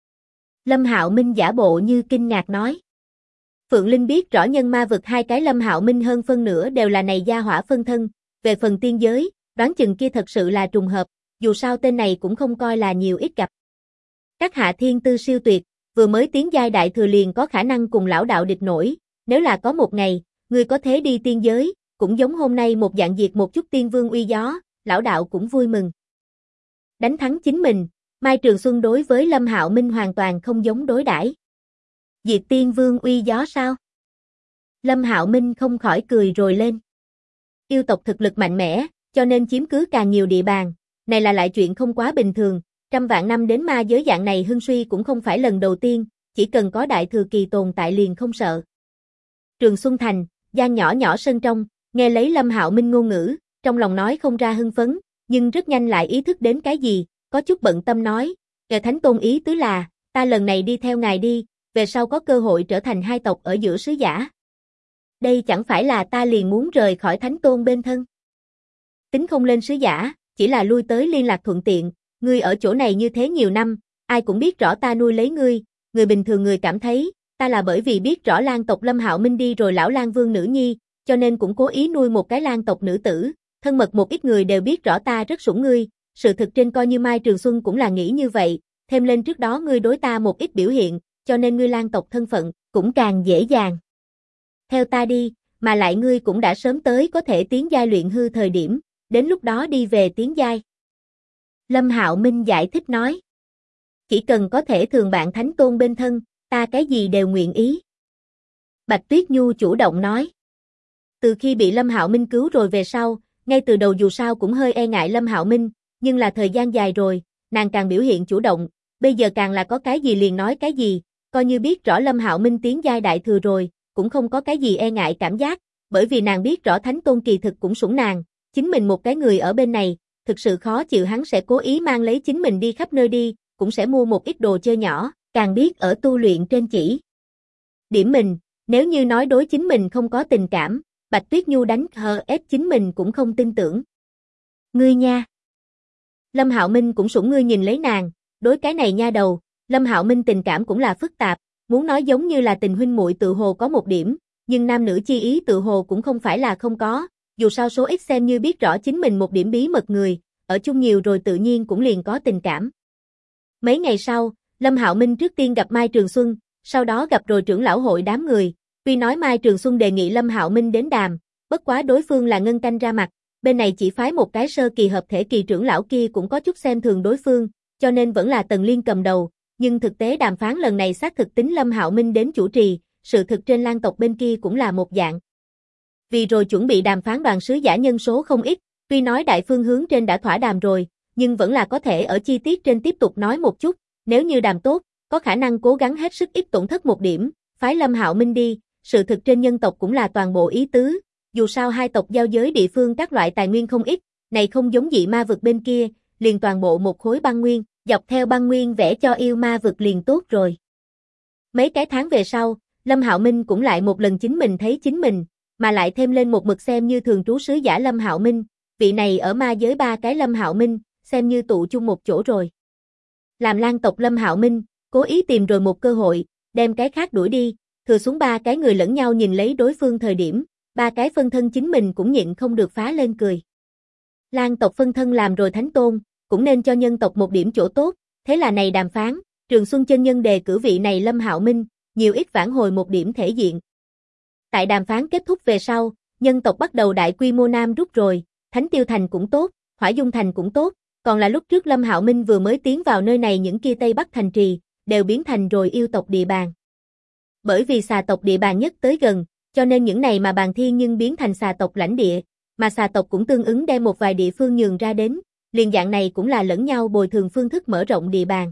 Lâm Hạo Minh giả bộ như kinh ngạc nói. Phượng Linh biết rõ nhân ma vực hai cái Lâm Hạo Minh hơn phân nửa đều là này gia hỏa phân thân, về phần tiên giới, đoán chừng kia thật sự là trùng hợp, dù sao tên này cũng không coi là nhiều ít gặp. Các hạ thiên tư siêu tuyệt, vừa mới tiến giai đại thừa liền có khả năng cùng lão đạo địch nổi, nếu là có một ngày, ngươi có thế đi tiên giới, cũng giống hôm nay một dạng diệt một chút tiên vương uy gió, lão đạo cũng vui mừng. Đánh thắng chính mình, Mai Trường Xuân đối với Lâm Hạo Minh hoàn toàn không giống đối đãi. Diệt tiên vương uy gió sao? Lâm Hạo Minh không khỏi cười rồi lên. Yêu tộc thực lực mạnh mẽ, cho nên chiếm cứ càng nhiều địa bàn, này là lại chuyện không quá bình thường, trăm vạn năm đến ma giới dạng này hưng suy cũng không phải lần đầu tiên, chỉ cần có đại thừa kỳ tồn tại liền không sợ. Trường Xuân Thành, gian nhỏ nhỏ sân trong, nghe lấy Lâm Hạo Minh ngôn ngữ, trong lòng nói không ra hưng phấn, nhưng rất nhanh lại ý thức đến cái gì, có chút bận tâm nói, ngài Thánh Tôn ý tứ là, ta lần này đi theo ngài đi, về sau có cơ hội trở thành hai tộc ở giữa sứ giả. Đây chẳng phải là ta liền muốn rời khỏi Thánh Tôn bên thân. Tính không lên sứ giả, chỉ là lui tới liên lạc thuận tiện, ngươi ở chỗ này như thế nhiều năm, ai cũng biết rõ ta nuôi lấy ngươi, người bình thường người cảm thấy, ta là bởi vì biết rõ Lang tộc Lâm Hạo Minh đi rồi lão Lang Vương nữ nhi, cho nên cũng cố ý nuôi một cái Lang tộc nữ tử, thân mật một ít người đều biết rõ ta rất sủng ngươi, sự thực trên coi như Mai Trường Xuân cũng là nghĩ như vậy, thêm lên trước đó ngươi đối ta một ít biểu hiện, cho nên ngươi Lang tộc thân phận cũng càng dễ dàng. Theo ta đi, mà lại ngươi cũng đã sớm tới có thể tiến giai luyện hư thời điểm, đến lúc đó đi về tiến giai. Lâm Hạo Minh giải thích nói. Chỉ cần có thể thường bạn Thánh Tôn bên thân, ta cái gì đều nguyện ý. Bạch Tuyết Nhu chủ động nói. Từ khi bị Lâm Hạo Minh cứu rồi về sau, ngay từ đầu dù sao cũng hơi e ngại Lâm Hạo Minh, nhưng là thời gian dài rồi, nàng càng biểu hiện chủ động, bây giờ càng là có cái gì liền nói cái gì, coi như biết rõ Lâm Hạo Minh tiến giai đại thừa rồi, cũng không có cái gì e ngại cảm giác, bởi vì nàng biết rõ Thánh Tôn kỳ thực cũng sủng nàng, chính mình một cái người ở bên này, thực sự khó chịu hắn sẽ cố ý mang lấy chính mình đi khắp nơi đi, cũng sẽ mua một ít đồ chơi nhỏ, càng biết ở tu luyện trên chỉ. Điểm mình, nếu như nói đối chính mình không có tình cảm, Bạch Tuyết Nhu đánh ép chính mình cũng không tin tưởng. Ngươi nha. Lâm Hạo Minh cũng sủng ngươi nhìn lấy nàng, đối cái này nha đầu, Lâm Hạo Minh tình cảm cũng là phức tạp, muốn nói giống như là tình huynh muội tự hồ có một điểm, nhưng nam nữ chi ý tự hồ cũng không phải là không có, dù sao số ít xem như biết rõ chính mình một điểm bí mật người, ở chung nhiều rồi tự nhiên cũng liền có tình cảm. Mấy ngày sau, Lâm Hạo Minh trước tiên gặp Mai Trường Xuân, sau đó gặp rồi trưởng lão hội đám người, Tuy nói Mai Trường Xuân đề nghị Lâm Hạo Minh đến đàm, bất quá đối phương là Ngân Canh ra mặt, bên này chỉ phái một cái sơ kỳ hợp thể kỳ trưởng lão kia cũng có chút xem thường đối phương, cho nên vẫn là Tần Liên cầm đầu, nhưng thực tế đàm phán lần này xác thực tính Lâm Hạo Minh đến chủ trì, sự thực trên Lan tộc bên kia cũng là một dạng. Vì rồi chuẩn bị đàm phán đoàn sứ giả nhân số không ít, tuy nói đại phương hướng trên đã thỏa đàm rồi, nhưng vẫn là có thể ở chi tiết trên tiếp tục nói một chút, nếu như đàm tốt, có khả năng cố gắng hết sức ít tổn thất một điểm, phái Lâm Hạo Minh đi, sự thực trên nhân tộc cũng là toàn bộ ý tứ, dù sao hai tộc giao giới địa phương các loại tài nguyên không ít, này không giống dị ma vực bên kia, liền toàn bộ một khối băng nguyên, dọc theo băng nguyên vẽ cho yêu ma vực liền tốt rồi. Mấy cái tháng về sau, Lâm Hạo Minh cũng lại một lần chính mình thấy chính mình, mà lại thêm lên một mực xem như thường trú sứ giả Lâm Hạo Minh, vị này ở ma giới ba cái Lâm Hạo Minh, xem như tụ chung một chỗ rồi. Làm Lan tộc Lâm Hạo Minh, cố ý tìm rồi một cơ hội, đem cái khác đuổi đi, thừa xuống ba cái người lẫn nhau nhìn lấy đối phương thời điểm, ba cái phân thân chính mình cũng nhịn không được phá lên cười. Lan tộc phân thân làm rồi thánh tôn, cũng nên cho nhân tộc một điểm chỗ tốt, thế là này đàm phán, Trường Xuân chân nhân đề cử vị này Lâm Hạo Minh, nhiều ít vãn hồi một điểm thể diện. Tại đàm phán kết thúc về sau, nhân tộc bắt đầu đại quy mô nam rút rồi, Thánh Tiêu Thành cũng tốt, Hỏa Dung Thành cũng tốt, còn là lúc trước Lâm Hạo Minh vừa mới tiến vào nơi này những kia Tây Bắc thành trì, đều biến thành rồi yêu tộc địa bàn. Bởi vì xà tộc địa bàn nhất tới gần, cho nên những này mà bàn thiên nhưng biến thành xà tộc lãnh địa, mà xà tộc cũng tương ứng đem một vài địa phương nhường ra đến, liền dạng này cũng là lẫn nhau bồi thường phương thức mở rộng địa bàn.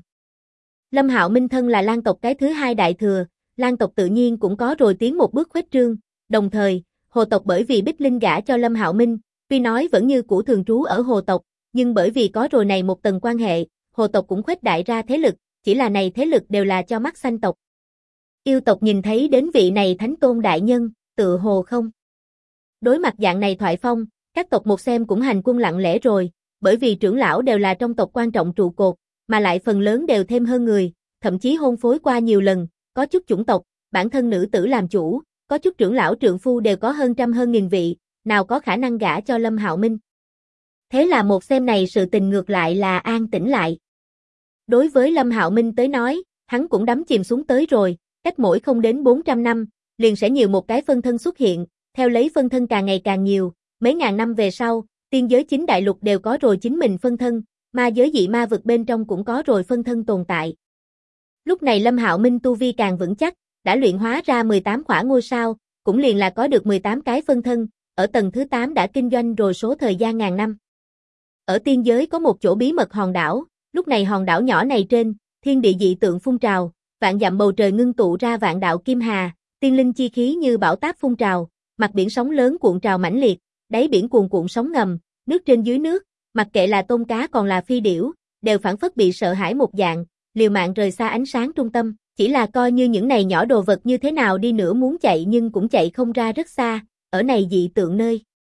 Lâm Hạo Minh thân là Lan tộc cái thứ hai đại thừa, Lan tộc tự nhiên cũng có rồi tiến một bước khuếch trương, đồng thời, Hồ tộc bởi vì Bích Linh gả cho Lâm Hạo Minh, tuy nói vẫn như cũ thường trú ở Hồ tộc, nhưng bởi vì có rồi này một tầng quan hệ, Hồ tộc cũng khuếch đại ra thế lực, chỉ là này thế lực đều là cho mắt xanh tộc. Yêu tộc nhìn thấy đến vị này thánh tôn đại nhân, tự hồ không. Đối mặt dạng này thoại phong, các tộc một xem cũng hành quân lặng lẽ rồi, bởi vì trưởng lão đều là trong tộc quan trọng trụ cột, mà lại phần lớn đều thêm hơn người, thậm chí hôn phối qua nhiều lần, có chút chủng tộc, bản thân nữ tử làm chủ, có chút trưởng lão trượng phu đều có hơn trăm hơn nghìn vị, nào có khả năng gả cho Lâm Hạo Minh. Thế là một xem này sự tình ngược lại là an tĩnh lại. Đối với Lâm Hạo Minh tới nói, hắn cũng đắm chìm xuống tới rồi, cách mỗi không đến 400 năm, liền sẽ nhiều một cái phân thân xuất hiện, theo lấy phân thân càng ngày càng nhiều, mấy ngàn năm về sau, tiên giới chính đại lục đều có rồi chính mình phân thân, ma giới dị ma vực bên trong cũng có rồi phân thân tồn tại. Lúc này Lâm Hạo Minh tu vi càng vững chắc, đã luyện hóa ra 18 khỏa ngôi sao, cũng liền là có được 18 cái phân thân, ở tầng thứ 8 đã kinh doanh rồi số thời gian ngàn năm. Ở tiên giới có một chỗ bí mật hòn đảo, lúc này hòn đảo nhỏ này trên, thiên địa dị tượng phun trào, vạn dặm bầu trời ngưng tụ ra vạn đạo kim hà, tiên linh chi khí như bão táp phun trào, mặt biển sóng lớn cuộn trào mãnh liệt, đáy biển cuồn cuộn sóng ngầm, nước trên dưới nước, mặc kệ là tôm cá còn là phi điểu, đều phản phất bị sợ hãi một dạng, liều mạng rời xa ánh sáng trung tâm, chỉ là coi như những này nhỏ đồ vật như thế nào đi nữa muốn chạy nhưng cũng chạy không ra rất xa, ở này dị tượng nơi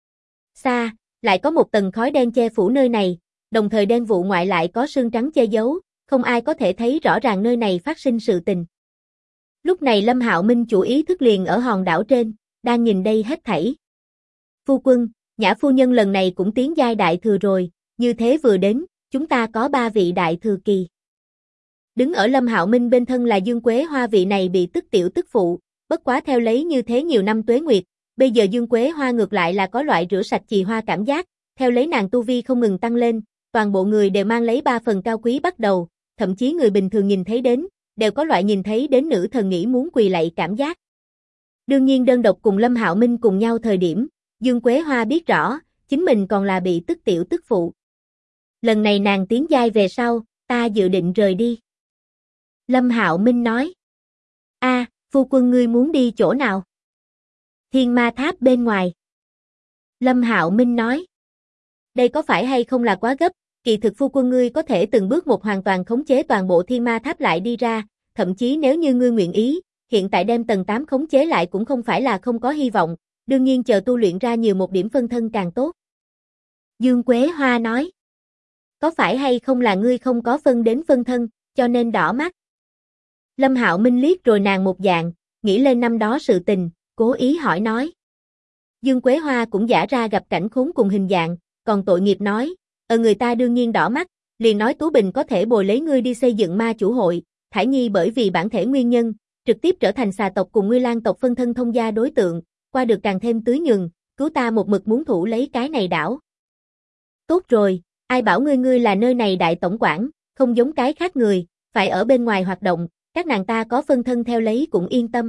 xa, lại có một tầng khói đen che phủ nơi này, đồng thời đen vụ ngoại lại có sương trắng che giấu, không ai có thể thấy rõ ràng nơi này phát sinh sự tình. Lúc này Lâm Hạo Minh chủ ý thức liền ở hòn đảo trên, đang nhìn đây hết thảy. Phu quân, Nhã phu nhân lần này cũng tiến giai đại thừa rồi, như thế vừa đến, chúng ta có 3 vị đại thừa kỳ. Đứng ở Lâm Hạo Minh bên thân là Dương Quế Hoa, vị này bị tức tiểu tức phụ, bất quá theo lấy như thế nhiều năm tuế nguyệt, bây giờ Dương Quế Hoa ngược lại là có loại rửa sạch chì hoa cảm giác, theo lấy nàng tu vi không ngừng tăng lên, toàn bộ người đều mang lấy 3 phần cao quý bắt đầu, thậm chí người bình thường nhìn thấy đến, đều có loại nhìn thấy đến nữ thần nghĩ muốn quỳ lạy cảm giác. Đương nhiên đơn độc cùng Lâm Hạo Minh cùng nhau thời điểm, Dương Quế Hoa biết rõ, chính mình còn là bị tức tiểu tức phụ. Lần này nàng tiến giai về sau, ta dự định rời đi. Lâm Hạo Minh nói. Phu quân ngươi muốn đi chỗ nào? Thiên Ma Tháp bên ngoài. Lâm Hạo Minh nói. Đây có phải hay không là quá gấp, kỳ thực phu quân ngươi có thể từng bước một hoàn toàn khống chế toàn bộ Thiên Ma Tháp lại đi ra, thậm chí nếu như ngươi nguyện ý, hiện tại đem tầng 8 khống chế lại cũng không phải là không có hy vọng, đương nhiên chờ tu luyện ra nhiều một điểm phân thân càng tốt. Dương Quế Hoa nói. Có phải hay không là ngươi không có phân đến phân thân, cho nên đỏ mắt? Lâm Hạo Minh liếc rồi nàng một dạng, nghĩ lên năm đó sự tình, cố ý hỏi nói. Dương Quế Hoa cũng giả ra gặp cảnh khốn cùng hình dạng, còn tội nghiệp nói, người ta đương nhiên đỏ mắt, liền nói Tú Bình có thể bồi lấy ngươi đi xây dựng ma chủ hội, Thải Nhi bởi vì bản thể nguyên nhân, trực tiếp trở thành xà tộc cùng Ngươi Lang tộc phân thân thông gia đối tượng, qua được càng thêm tưới nhường, cứu ta một mực muốn thủ lấy cái này đảo. Tốt rồi, ai bảo ngươi là nơi này đại tổng quản, không giống cái khác người, phải ở bên ngoài hoạt động, các nàng ta có phân thân theo lấy cũng yên tâm.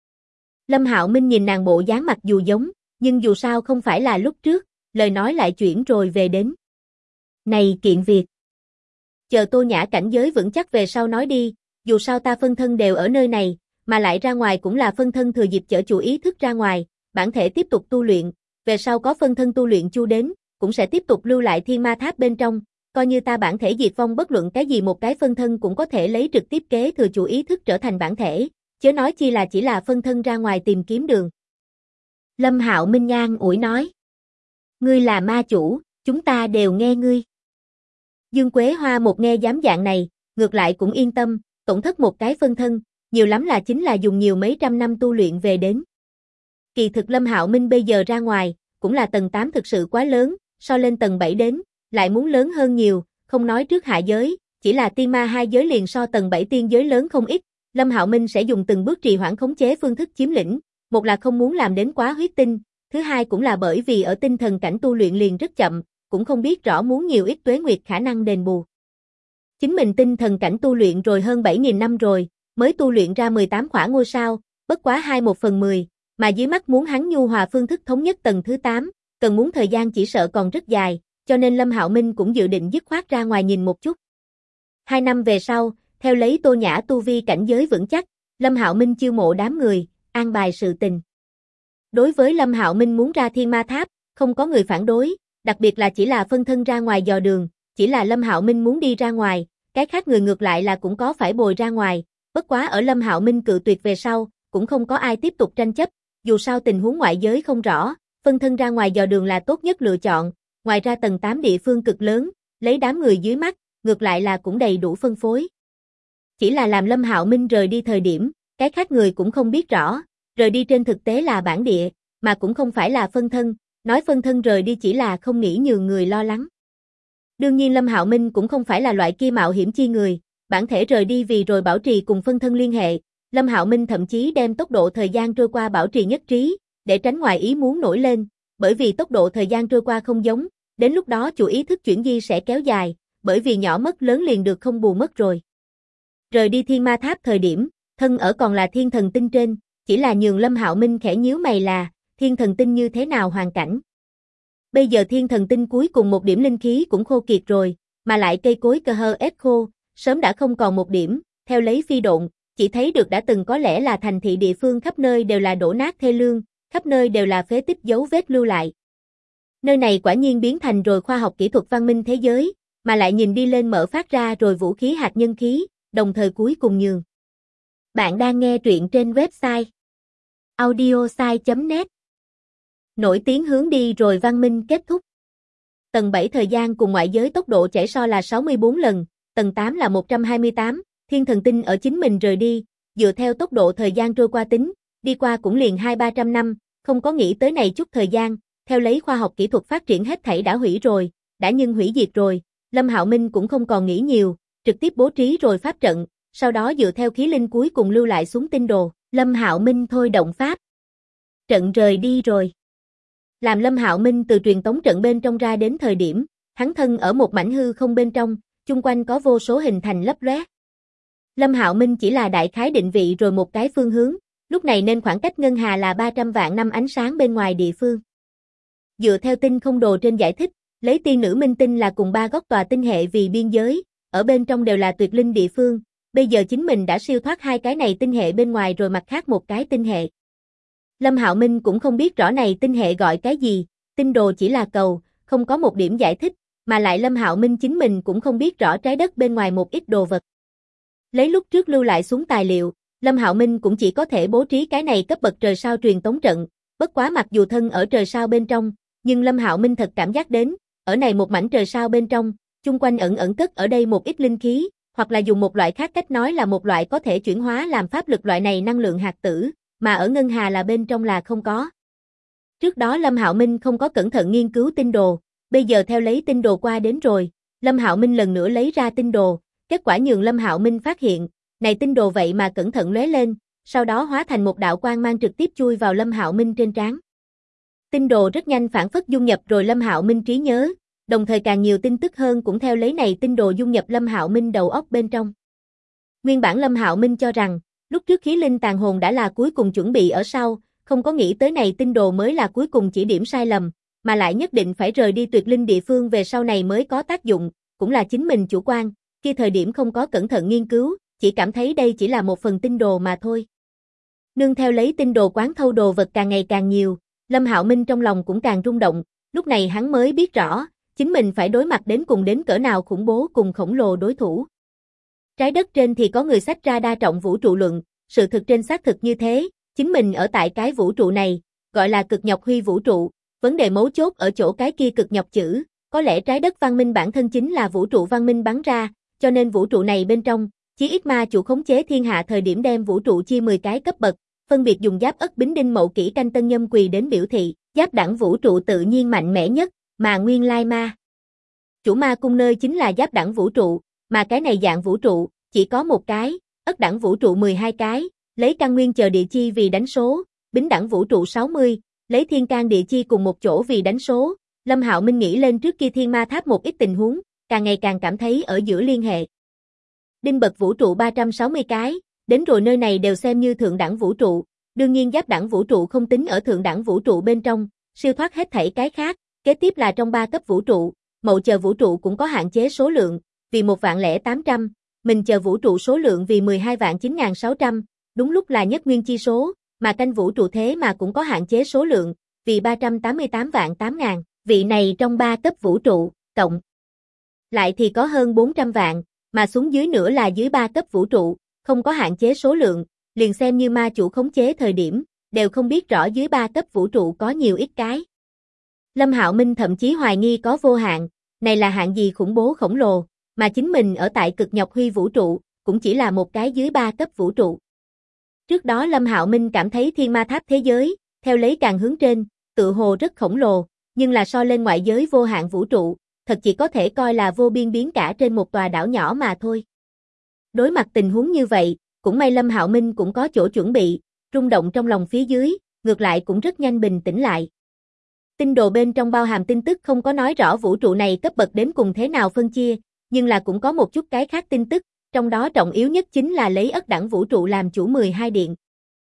Lâm Hạo Minh nhìn nàng bộ dáng mặc dù giống, nhưng dù sao không phải là lúc trước, lời nói lại chuyển rồi về đến. Này kiện việc. Chờ Tô Nhã cảnh giới vững chắc về sau nói đi, dù sao ta phân thân đều ở nơi này, mà lại ra ngoài cũng là phân thân thừa dịp chở chủ ý thức ra ngoài, bản thể tiếp tục tu luyện, về sau có phân thân tu luyện chu đến, cũng sẽ tiếp tục lưu lại thiên ma tháp bên trong, coi như ta bản thể diệt vong bất luận cái gì một cái phân thân cũng có thể lấy trực tiếp kế thừa chủ ý thức trở thành bản thể, chớ nói chi là chỉ là phân thân ra ngoài tìm kiếm đường. Lâm Hạo Minh ngang ủi nói. Ngươi là ma chủ, chúng ta đều nghe ngươi. Dương Quế Hoa một nghe dám dạng này, ngược lại cũng yên tâm, tổn thất một cái phân thân, nhiều lắm là chính là dùng nhiều mấy trăm năm tu luyện về đến. Kỳ thực Lâm Hạo Minh bây giờ ra ngoài, cũng là tầng 8 thực sự quá lớn, so lên tầng 7 đến, lại muốn lớn hơn nhiều, không nói trước hạ giới, chỉ là tiên ma hai giới liền so tầng 7 tiên giới lớn không ít, Lâm Hạo Minh sẽ dùng từng bước trì hoãn khống chế phương thức chiếm lĩnh, một là không muốn làm đến quá huyết tinh, thứ hai cũng là bởi vì ở tinh thần cảnh tu luyện liền rất chậm, cũng không biết rõ muốn nhiều ít tuế nguyệt khả năng đền bù. Chính mình tinh thần cảnh tu luyện rồi hơn 7.000 năm rồi, mới tu luyện ra 18 khỏa ngôi sao, bất quá 2/1/10, mà dưới mắt muốn hắn nhu hòa phương thức thống nhất tầng thứ 8, cần muốn thời gian chỉ sợ còn rất dài, cho nên Lâm Hạo Minh cũng dự định dứt khoát ra ngoài nhìn một chút. 2 năm về sau, theo lấy Tô Nhã tu vi cảnh giới vững chắc, Lâm Hạo Minh chiêu mộ đám người, an bài sự tình. Đối với Lâm Hạo Minh muốn ra Thiên Ma Tháp, không có người phản đối, đặc biệt là chỉ là phân thân ra ngoài dò đường, chỉ là Lâm Hạo Minh muốn đi ra ngoài, cái khác người ngược lại là cũng có phải bồi ra ngoài, bất quá ở Lâm Hạo Minh cự tuyệt về sau, cũng không có ai tiếp tục tranh chấp, dù sao tình huống ngoại giới không rõ, phân thân ra ngoài dò đường là tốt nhất lựa chọn, ngoài ra tầng 8 địa phương cực lớn, lấy đám người dưới mắt, ngược lại là cũng đầy đủ phân phối. Chỉ là làm Lâm Hạo Minh rời đi thời điểm, cái khác người cũng không biết rõ, rời đi trên thực tế là bản địa, mà cũng không phải là phân thân, nói phân thân rời đi chỉ là không nghĩ nhường người lo lắng. Đương nhiên Lâm Hạo Minh cũng không phải là loại kia mạo hiểm chi người, bản thể rời đi vì rồi bảo trì cùng phân thân liên hệ, Lâm Hạo Minh thậm chí đem tốc độ thời gian trôi qua bảo trì nhất trí, để tránh ngoài ý muốn nổi lên, bởi vì tốc độ thời gian trôi qua không giống, đến lúc đó chủ ý thức chuyển di sẽ kéo dài, bởi vì nhỏ mất lớn liền được không bù mất rồi. Rời đi Thiên Ma Tháp thời điểm, thân ở còn là Thiên Thần Tinh trên, chỉ là nhường Lâm Hạo Minh khẽ nhíu mày là, Thiên Thần Tinh như thế nào hoàn cảnh. Bây giờ Thiên Thần Tinh cuối cùng một điểm linh khí cũng khô kiệt rồi, mà lại cây cối cơ hơ ép khô, sớm đã không còn một điểm, theo lấy phi độn, chỉ thấy được đã từng có lẽ là thành thị địa phương khắp nơi đều là đổ nát thê lương, khắp nơi đều là phế tích dấu vết lưu lại. Nơi này quả nhiên biến thành rồi khoa học kỹ thuật văn minh thế giới, mà lại nhìn đi lên mở phát ra rồi vũ khí hạt nhân khí, đồng thời cuối cùng nhường. Bạn đang nghe truyện trên website audiosai.net. Nổi tiếng hướng đi rồi văn minh kết thúc. Tầng 7 thời gian cùng ngoại giới tốc độ chảy so là 64 lần, tầng 8 là 128, Thiên Thần Tinh ở chính mình rời đi, dựa theo tốc độ thời gian trôi qua tính, đi qua cũng liền 200-300 năm, không có nghĩ tới này chút thời gian, theo lấy khoa học kỹ thuật phát triển hết thảy đã hủy rồi, đã nhưng hủy diệt rồi, Lâm Hạo Minh cũng không còn nghĩ nhiều, trực tiếp bố trí rồi pháp trận, sau đó dựa theo khí linh cuối cùng lưu lại xuống tinh đồ, Lâm Hạo Minh thôi động pháp. Trận rời đi rồi. Làm Lâm Hạo Minh từ truyền tống trận bên trong ra đến thời điểm, hắn thân ở một mảnh hư không bên trong, chung quanh có vô số hình thành lấp lóe. Lâm Hạo Minh chỉ là đại khái định vị rồi một cái phương hướng, lúc này nên khoảng cách ngân hà là 300 vạn năm ánh sáng bên ngoài địa phương. Dựa theo tinh không đồ trên giải thích, lấy tiên nữ minh tinh là cùng 3 góc tòa tinh hệ vì biên giới, ở bên trong đều là tuyệt linh địa phương, bây giờ chính mình đã siêu thoát hai cái này tinh hệ bên ngoài rồi mặt khác một cái tinh hệ. Lâm Hạo Minh cũng không biết rõ này tinh hệ gọi cái gì, tinh đồ chỉ là cầu, không có một điểm giải thích, mà lại Lâm Hạo Minh chính mình cũng không biết rõ trái đất bên ngoài một ít đồ vật. Lấy lúc trước lưu lại xuống tài liệu, Lâm Hạo Minh cũng chỉ có thể bố trí cái này cấp bậc trời sao truyền tống trận, bất quá mặc dù thân ở trời sao bên trong, nhưng Lâm Hạo Minh thật cảm giác đến, ở này một mảnh trời sao bên trong, chung quanh ẩn ẩn cất ở đây một ít linh khí, hoặc là dùng một loại khác cách nói là một loại có thể chuyển hóa làm pháp lực loại này năng lượng hạt tử, mà ở ngân hà là bên trong là không có. Trước đó Lâm Hạo Minh không có cẩn thận nghiên cứu tinh đồ, bây giờ theo lấy tinh đồ qua đến rồi, Lâm Hạo Minh lần nữa lấy ra tinh đồ, kết quả nhường Lâm Hạo Minh phát hiện, này tinh đồ vậy mà cẩn thận lóe lên, sau đó hóa thành một đạo quang mang trực tiếp chui vào Lâm Hạo Minh trên trán. Tinh đồ rất nhanh phản phất dung nhập rồi Lâm Hạo Minh trí nhớ, đồng thời càng nhiều tin tức hơn cũng theo lấy này tinh đồ dung nhập Lâm Hạo Minh đầu óc bên trong. Nguyên bản Lâm Hạo Minh cho rằng, lúc trước khí linh tàn hồn đã là cuối cùng chuẩn bị ở sau, không có nghĩ tới này tinh đồ mới là cuối cùng chỉ điểm sai lầm, mà lại nhất định phải rời đi tuyệt linh địa phương về sau này mới có tác dụng, cũng là chính mình chủ quan, khi thời điểm không có cẩn thận nghiên cứu, chỉ cảm thấy đây chỉ là một phần tinh đồ mà thôi. Nương theo lấy tinh đồ quán thâu đồ vật càng ngày càng nhiều, Lâm Hạo Minh trong lòng cũng càng rung động, lúc này hắn mới biết rõ, chính mình phải đối mặt đến cùng đến cỡ nào khủng bố cùng khổng lồ đối thủ. Trái đất trên thì có người xách ra đa trọng vũ trụ luận, sự thực trên xác thực như thế, chính mình ở tại cái vũ trụ này, gọi là cực nhọc huy vũ trụ, vấn đề mấu chốt ở chỗ cái kia cực nhọc chữ, có lẽ trái đất văn minh bản thân chính là vũ trụ văn minh bắn ra, cho nên vũ trụ này bên trong, chí ít ma chủ khống chế thiên hạ thời điểm đem vũ trụ chia 10 cái cấp bậc, phân biệt dùng giáp Ất Bính Đinh Mậu Kỷ Canh Tân Nhâm Quỳ đến biểu thị, giáp đẳng vũ trụ tự nhiên mạnh mẽ nhất, mà nguyên lai ma chủ ma cung nơi chính là giáp đẳng vũ trụ, mà cái này dạng vũ trụ, chỉ có một cái, Ất đẳng vũ trụ 12 cái, lấy căn nguyên chờ địa chi vì đánh số, Bính đẳng vũ trụ 60, lấy thiên can địa chi cùng một chỗ vì đánh số. Lâm Hạo Minh nghĩ lên trước kia thiên ma tháp một ít tình huống, càng ngày càng cảm thấy ở giữa liên hệ. Đinh bậc vũ trụ 360 cái, đến rồi nơi này đều xem như thượng đẳng vũ trụ, đương nhiên giáp đẳng vũ trụ không tính ở thượng đẳng vũ trụ bên trong, siêu thoát hết thảy cái khác, kế tiếp là trong 3 cấp vũ trụ, Mậu chờ vũ trụ cũng có hạn chế số lượng, vì 1.800.000, mình chờ vũ trụ số lượng vì 12.9.600, đúng lúc là nhất nguyên chi số, mà canh vũ trụ thế mà cũng có hạn chế số lượng, vì 388.800.000, vị này trong 3 cấp vũ trụ, cộng lại thì có hơn 400 vạn, mà xuống dưới nữa là dưới 3 cấp vũ trụ, không có hạn chế số lượng, liền xem như ma chủ khống chế thời điểm, đều không biết rõ dưới 3 cấp vũ trụ có nhiều ít cái. Lâm Hạo Minh thậm chí hoài nghi có vô hạn, này là hạng gì khủng bố khổng lồ, mà chính mình ở tại cực nhọc huy vũ trụ, cũng chỉ là một cái dưới 3 cấp vũ trụ. Trước đó Lâm Hạo Minh cảm thấy thiên ma tháp thế giới, theo lấy càng hướng trên, tự hồ rất khổng lồ, nhưng là so lên ngoại giới vô hạn vũ trụ, thật chỉ có thể coi là vô biên biến cả trên một tòa đảo nhỏ mà thôi. Đối mặt tình huống như vậy, cũng may Lâm Hạo Minh cũng có chỗ chuẩn bị, rung động trong lòng phía dưới, ngược lại cũng rất nhanh bình tĩnh lại. Tinh đồ bên trong bao hàm tin tức không có nói rõ vũ trụ này cấp bậc đến cùng thế nào phân chia, nhưng là cũng có một chút cái khác tin tức, trong đó trọng yếu nhất chính là lấy Ất đẳng vũ trụ làm chủ 12 điện.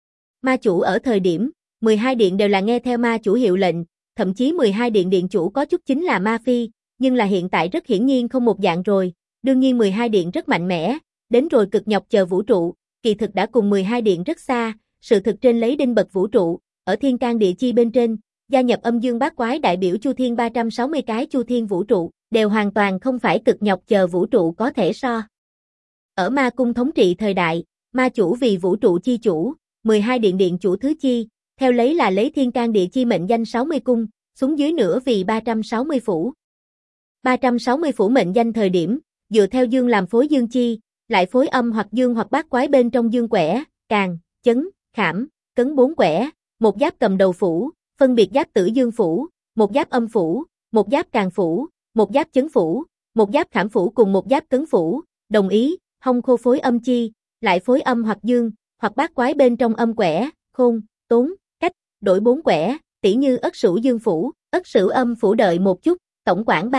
Ma chủ ở thời điểm, 12 điện đều là nghe theo ma chủ hiệu lệnh, thậm chí 12 điện điện chủ có chút chính là ma phi, nhưng là hiện tại rất hiển nhiên không một dạng rồi, đương nhiên 12 điện rất mạnh mẽ, đến rồi cực nhọc chờ vũ trụ, kỳ thực đã cùng 12 điện rất xa, sự thực trên lấy đinh bậc vũ trụ, ở thiên can địa chi bên trên, gia nhập âm dương bát quái đại biểu chu thiên 360 cái chu thiên vũ trụ, đều hoàn toàn không phải cực nhọc chờ vũ trụ có thể so. Ở ma cung thống trị thời đại, ma chủ vì vũ trụ chi chủ, 12 điện điện chủ thứ chi, theo lấy là lấy thiên can địa chi mệnh danh 60 cung, xuống dưới nữa vì 360 phủ. 360 phủ mệnh danh thời điểm, dựa theo dương làm phối dương chi, lại phối âm hoặc dương hoặc bát quái bên trong dương quẻ, càn, chấn, khảm, cấn 4 quẻ, một giáp cầm đầu phủ, phân biệt giáp tử dương phủ, một giáp âm phủ, một giáp càn phủ, một giáp chấn phủ, một giáp khảm phủ cùng một giáp cấn phủ, đồng ý, hông khô phối âm chi, lại phối âm hoặc dương, hoặc bát quái bên trong âm quẻ, khôn, tốn, cách, đổi 4 quẻ, tỉ như ất sửu dương phủ, ất sửu âm phủ đợi một chút, tổng quản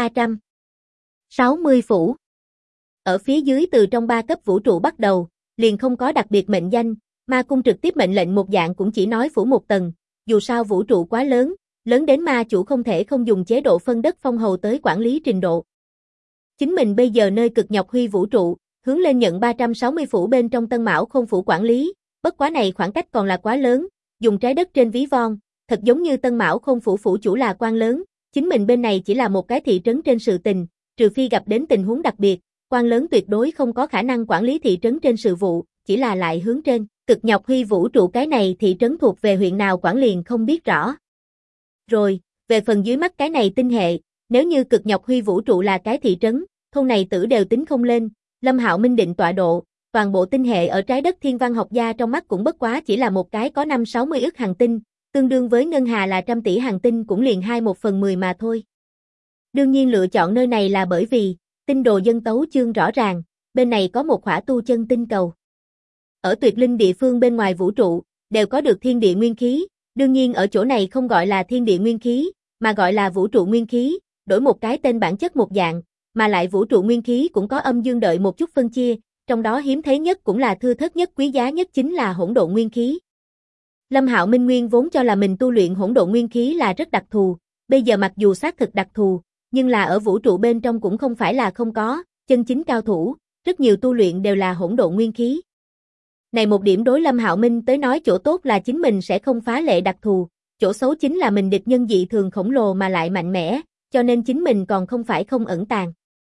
360 phủ. Ở phía dưới từ trong 3 cấp vũ trụ bắt đầu, liền không có đặc biệt mệnh danh, ma cung trực tiếp mệnh lệnh một dạng cũng chỉ nói phủ một tầng, dù sao vũ trụ quá lớn, lớn đến ma chủ không thể không dùng chế độ phân đất phong hầu tới quản lý trình độ. Chính mình bây giờ nơi cực nhọc huy vũ trụ, hướng lên nhận 360 phủ bên trong Tân Mão Khôn phủ quản lý, bất quá này khoảng cách còn là quá lớn, dùng trái đất trên ví von, thật giống như Tân Mão Khôn phủ phủ chủ là quan lớn, chính mình bên này chỉ là một cái thị trấn trên sự tình, trừ phi gặp đến tình huống đặc biệt, quan lớn tuyệt đối không có khả năng quản lý thị trấn trên sự vụ, chỉ là lại hướng trên, cực nhọc huy vũ trụ cái này thị trấn thuộc về huyện nào quản liền không biết rõ. Rồi, về phần dưới mắt cái này tinh hệ, nếu như cực nhọc huy vũ trụ là cái thị trấn, thôn này tử đều tính không lên, Lâm Hạo Minh định tọa độ, toàn bộ tinh hệ ở trái đất thiên văn học gia trong mắt cũng bất quá chỉ là một cái có 5-60 ức hành tinh, tương đương với ngân hà là 100 tỷ hành tinh cũng liền 1/10 mà thôi. Đương nhiên lựa chọn nơi này là bởi vì, tinh đồ dân tấu chương rõ ràng, bên này có một khỏa tu chân tinh cầu. ở tuyệt linh địa phương bên ngoài vũ trụ, đều có được thiên địa nguyên khí, đương nhiên ở chỗ này không gọi là thiên địa nguyên khí, mà gọi là vũ trụ nguyên khí, đổi một cái tên bản chất một dạng, mà lại vũ trụ nguyên khí cũng có âm dương đợi một chút phân chia, trong đó hiếm thấy nhất cũng là thưa thớt nhất quý giá nhất chính là hỗn độn nguyên khí. Lâm Hạo Minh nguyên vốn cho là mình tu luyện hỗn độn nguyên khí là rất đặc thù, bây giờ mặc dù xác thực đặc thù, nhưng là ở vũ trụ bên trong cũng không phải là không có, chân chính cao thủ, rất nhiều tu luyện đều là hỗn độn nguyên khí. Này một điểm đối Lâm Hạo Minh tới nói chỗ tốt là chính mình sẽ không phá lệ đặc thù, chỗ xấu chính là mình địch nhân dị thường khổng lồ mà lại mạnh mẽ, cho nên chính mình còn không phải không ẩn tàng.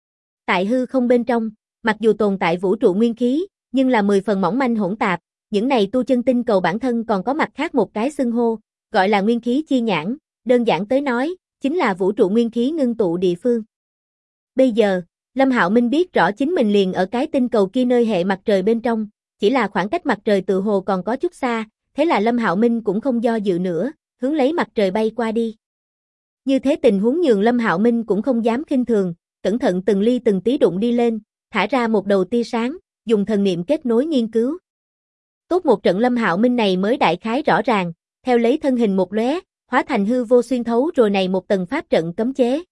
Tại hư không bên trong, mặc dù tồn tại vũ trụ nguyên khí, nhưng là 10 phần mỏng manh hỗn tạp, những này tu chân tinh cầu bản thân còn có mặt khác một cái xưng hô, gọi là nguyên khí chi nhãn, đơn giản tới nói, chính là vũ trụ nguyên khí ngưng tụ địa phương. Bây giờ, Lâm Hạo Minh biết rõ chính mình liền ở cái tinh cầu kia nơi hệ mặt trời bên trong, chỉ là khoảng cách mặt trời tự hồ còn có chút xa, thế là Lâm Hạo Minh cũng không do dự nữa, hướng lấy mặt trời bay qua đi. Như thế tình huống nhường Lâm Hạo Minh cũng không dám khinh thường, cẩn thận từng ly từng tí đụng đi lên, thả ra một đầu tia sáng, dùng thần niệm kết nối nghiên cứu. Tốt một trận Lâm Hạo Minh này mới đại khái rõ ràng, theo lấy thân hình một lóe, hóa thành hư vô xuyên thấu rồi này một tầng pháp trận cấm chế.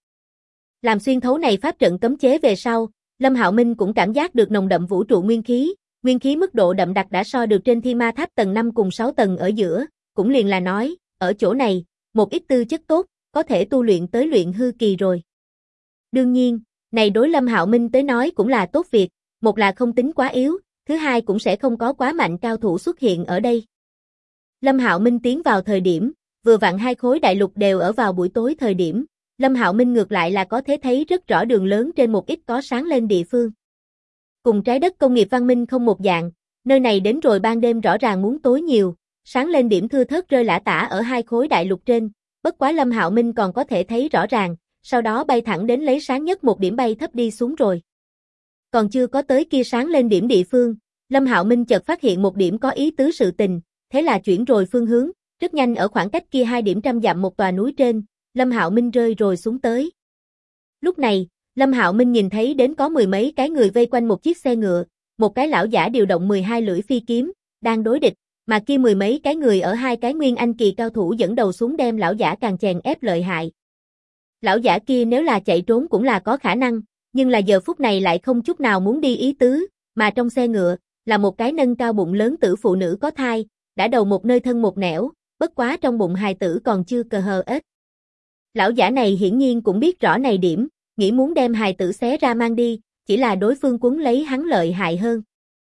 Làm xuyên thấu này pháp trận cấm chế về sau, Lâm Hạo Minh cũng cảm giác được nồng đậm vũ trụ nguyên khí mức độ đậm đặc đã so được trên Thiên Ma Tháp tầng 5 cùng 6 tầng ở giữa, cũng liền là nói, ở chỗ này, một ít tư chất tốt, có thể tu luyện tới luyện hư kỳ rồi. Đương nhiên, này đối Lâm Hạo Minh tới nói cũng là tốt việc, một là không tính quá yếu, thứ hai cũng sẽ không có quá mạnh cao thủ xuất hiện ở đây. Lâm Hạo Minh tiến vào thời điểm, vừa vặn hai khối đại lục đều ở vào buổi tối thời điểm, Lâm Hạo Minh ngược lại là có thể thấy rất rõ đường lớn trên một ít có sáng lên địa phương. Cùng trái đất công nghiệp văn minh không một dạng, nơi này đến rồi ban đêm rõ ràng muốn tối nhiều, sáng lên điểm thưa thớt rơi lả tả ở hai khối đại lục trên, bất quá Lâm Hạo Minh còn có thể thấy rõ ràng, sau đó bay thẳng đến lấy sáng nhất một điểm bay thấp đi xuống rồi. Còn chưa có tới kia sáng lên điểm địa phương, Lâm Hạo Minh chợt phát hiện một điểm có ý tứ sự tình, thế là chuyển rồi phương hướng, rất nhanh ở khoảng cách kia 2 điểm trăm dặm một tòa núi trên, Lâm Hạo Minh rơi rồi xuống tới. Lúc này, Lâm Hạo Minh nhìn thấy đến có mười mấy cái người vây quanh một chiếc xe ngựa, một cái lão giả điều động 12 lưỡi phi kiếm, đang đối địch, mà kia mười mấy cái người ở hai cái nguyên anh kỳ cao thủ dẫn đầu xuống đem lão giả càng chèn ép lợi hại. Lão giả kia nếu là chạy trốn cũng là có khả năng, nhưng là giờ phút này lại không chút nào muốn đi ý tứ, mà trong xe ngựa, là một cái nâng cao bụng lớn tử phụ nữ có thai, đã đầu một nơi thân một nẻo, bất quá trong bụng hài tử còn chưa cờ hờ ếch. Lão giả này hiển nhiên cũng biết rõ này điểm, nghĩ muốn đem hài tử xé ra mang đi, chỉ là đối phương quấn lấy hắn lợi hại hơn.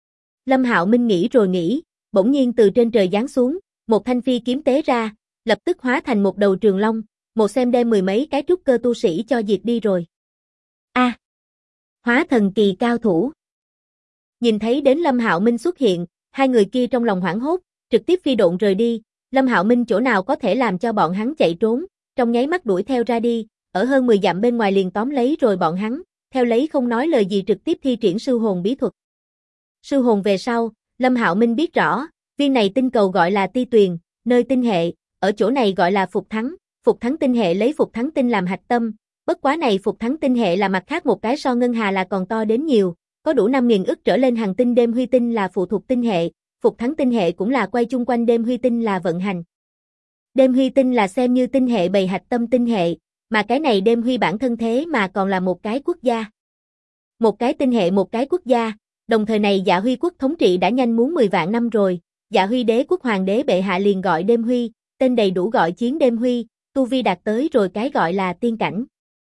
Lâm Hạo Minh nghĩ rồi nghĩ, bỗng nhiên từ trên trời giáng xuống, một thanh phi kiếm tế ra, lập tức hóa thành một đầu trường long, một xem đem mười mấy cái trúc cơ tu sĩ cho diệt đi rồi. A, hóa thần kỳ cao thủ. Nhìn thấy đến Lâm Hạo Minh xuất hiện, hai người kia trong lòng hoảng hốt, trực tiếp phi độn rời đi, Lâm Hạo Minh chỗ nào có thể làm cho bọn hắn chạy trốn, trong nháy mắt đuổi theo ra đi, ở hơn 10 dặm bên ngoài liền tóm lấy rồi bọn hắn, theo lấy không nói lời gì trực tiếp thi triển sư hồn bí thuật. Sư hồn về sau, Lâm Hạo Minh biết rõ, viên này tinh cầu gọi là Ti Tuyền, nơi tinh hệ, ở chỗ này gọi là Phục Thắng tinh hệ lấy Phục Thắng tinh làm hạch tâm, bất quá này Phục Thắng tinh hệ là mặt khác một cái so ngân hà là còn to đến nhiều, có đủ 5.000 ức trở lên hành tinh đêm huy tinh là phụ thuộc tinh hệ, Phục Thắng tinh hệ cũng là quay chung quanh đêm huy tinh là vận hành. Đêm huy tinh là xem như tinh hệ bầy hạch tâm tinh hệ, mà cái này đêm huy bản thân thế mà còn là một cái quốc gia. Một cái tinh hệ một cái quốc gia, đồng thời này Dạ Huy quốc thống trị đã nhanh muốn 10 vạn năm rồi, Dạ Huy đế quốc hoàng đế bệ hạ liền gọi đêm huy, tên đầy đủ gọi chiến đêm huy, tu vi đạt tới rồi cái gọi là tiên cảnh.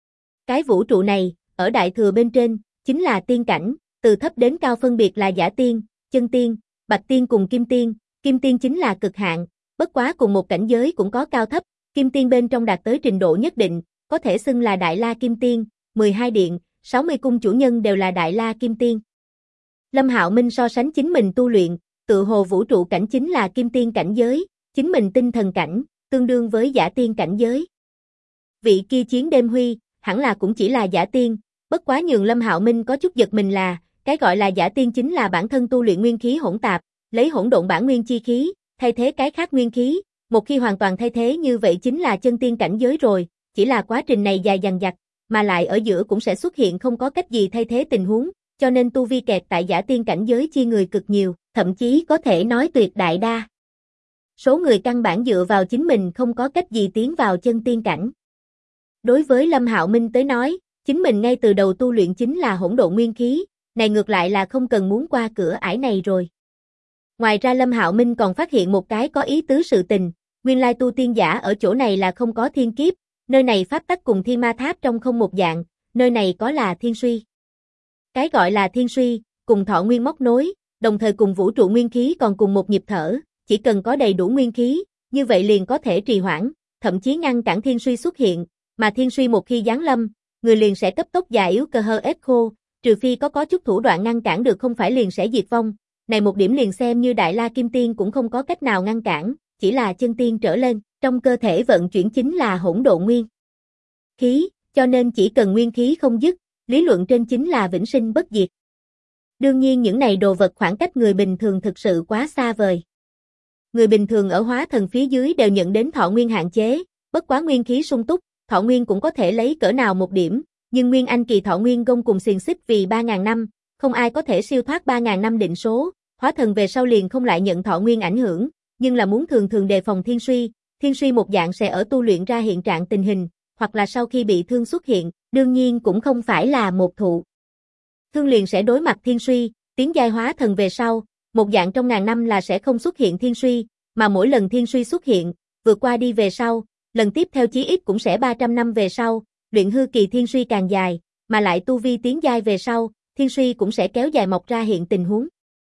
Cái vũ trụ này, ở đại thừa bên trên, chính là tiên cảnh, từ thấp đến cao phân biệt là giả tiên, chân tiên, bạch tiên cùng kim tiên chính là cực hạn, bất quá cùng một cảnh giới cũng có cao thấp, kim tiên bên trong đạt tới trình độ nhất định, có thể xưng là đại la kim tiên, 12 điện, 60 cung chủ nhân đều là đại la kim tiên. Lâm Hạo Minh so sánh chính mình tu luyện, tự hồ vũ trụ cảnh chính là kim tiên cảnh giới, chính mình tinh thần cảnh, tương đương với giả tiên cảnh giới. Vị kia chiến đêm huy, hẳn là cũng chỉ là giả tiên, bất quá nhường Lâm Hạo Minh có chút giật mình là, cái gọi là giả tiên chính là bản thân tu luyện nguyên khí hỗn tạp, lấy hỗn độn bản nguyên chi khí, thay thế cái khác nguyên khí, một khi hoàn toàn thay thế như vậy chính là chân tiên cảnh giới rồi, chỉ là quá trình này dài dằng dặc, mà lại ở giữa cũng sẽ xuất hiện không có cách gì thay thế tình huống, cho nên tu vi kẹt tại giả tiên cảnh giới chi người cực nhiều, thậm chí có thể nói tuyệt đại đa. Số người căn bản dựa vào chính mình không có cách gì tiến vào chân tiên cảnh. Đối với Lâm Hạo Minh tới nói, chính mình ngay từ đầu tu luyện chính là hỗn độn nguyên khí, này ngược lại là không cần muốn qua cửa ải này rồi. Ngoài ra Lâm Hạo Minh còn phát hiện một cái có ý tứ sự tình, nguyên lai tu tiên giả ở chỗ này là không có thiên kiếp, nơi này pháp tắc cùng Thiên Ma Tháp trong không một dạng, nơi này có là thiên suy. Cái gọi là thiên suy, cùng thọ nguyên móc nối, đồng thời cùng vũ trụ nguyên khí còn cùng một nhịp thở, chỉ cần có đầy đủ nguyên khí, như vậy liền có thể trì hoãn, thậm chí ngăn cản thiên suy xuất hiện, mà thiên suy một khi giáng lâm, người liền sẽ cấp tốc già yếu cơ hơ ép khô, trừ phi có chút thủ đoạn ngăn cản được không phải liền sẽ diệt vong. Này một điểm liền xem như Đại La Kim Tiên cũng không có cách nào ngăn cản, chỉ là chân tiên trở lên, trong cơ thể vận chuyển chính là hỗn độn nguyên khí, cho nên chỉ cần nguyên khí không dứt, lý luận trên chính là vĩnh sinh bất diệt. Đương nhiên những này đồ vật khoảng cách người bình thường thực sự quá xa vời. Người bình thường ở hóa thần phía dưới đều nhận đến thọ nguyên hạn chế, bất quá nguyên khí sung túc, thọ nguyên cũng có thể lấy cỡ nào một điểm, nhưng Nguyên Anh kỳ thọ nguyên gông cùng xiềng xích vì 3.000 năm, không ai có thể siêu thoát 3.000 năm định số, hóa thần về sau liền không lại nhận thọ nguyên ảnh hưởng, nhưng là muốn thường thường đề phòng thiên suy một dạng sẽ ở tu luyện ra hiện trạng tình hình, hoặc là sau khi bị thương xuất hiện, đương nhiên cũng không phải là một thụ. Thương liền sẽ đối mặt thiên suy, tiến giai hóa thần về sau, một dạng trong ngàn năm là sẽ không xuất hiện thiên suy, mà mỗi lần thiên suy xuất hiện, vượt qua đi về sau, lần tiếp theo chí ít cũng sẽ 300 năm về sau, luyện hư kỳ thiên suy càng dài, mà lại tu vi tiến giai về sau, thiên suy cũng sẽ kéo dài mọc ra hiện tình huống.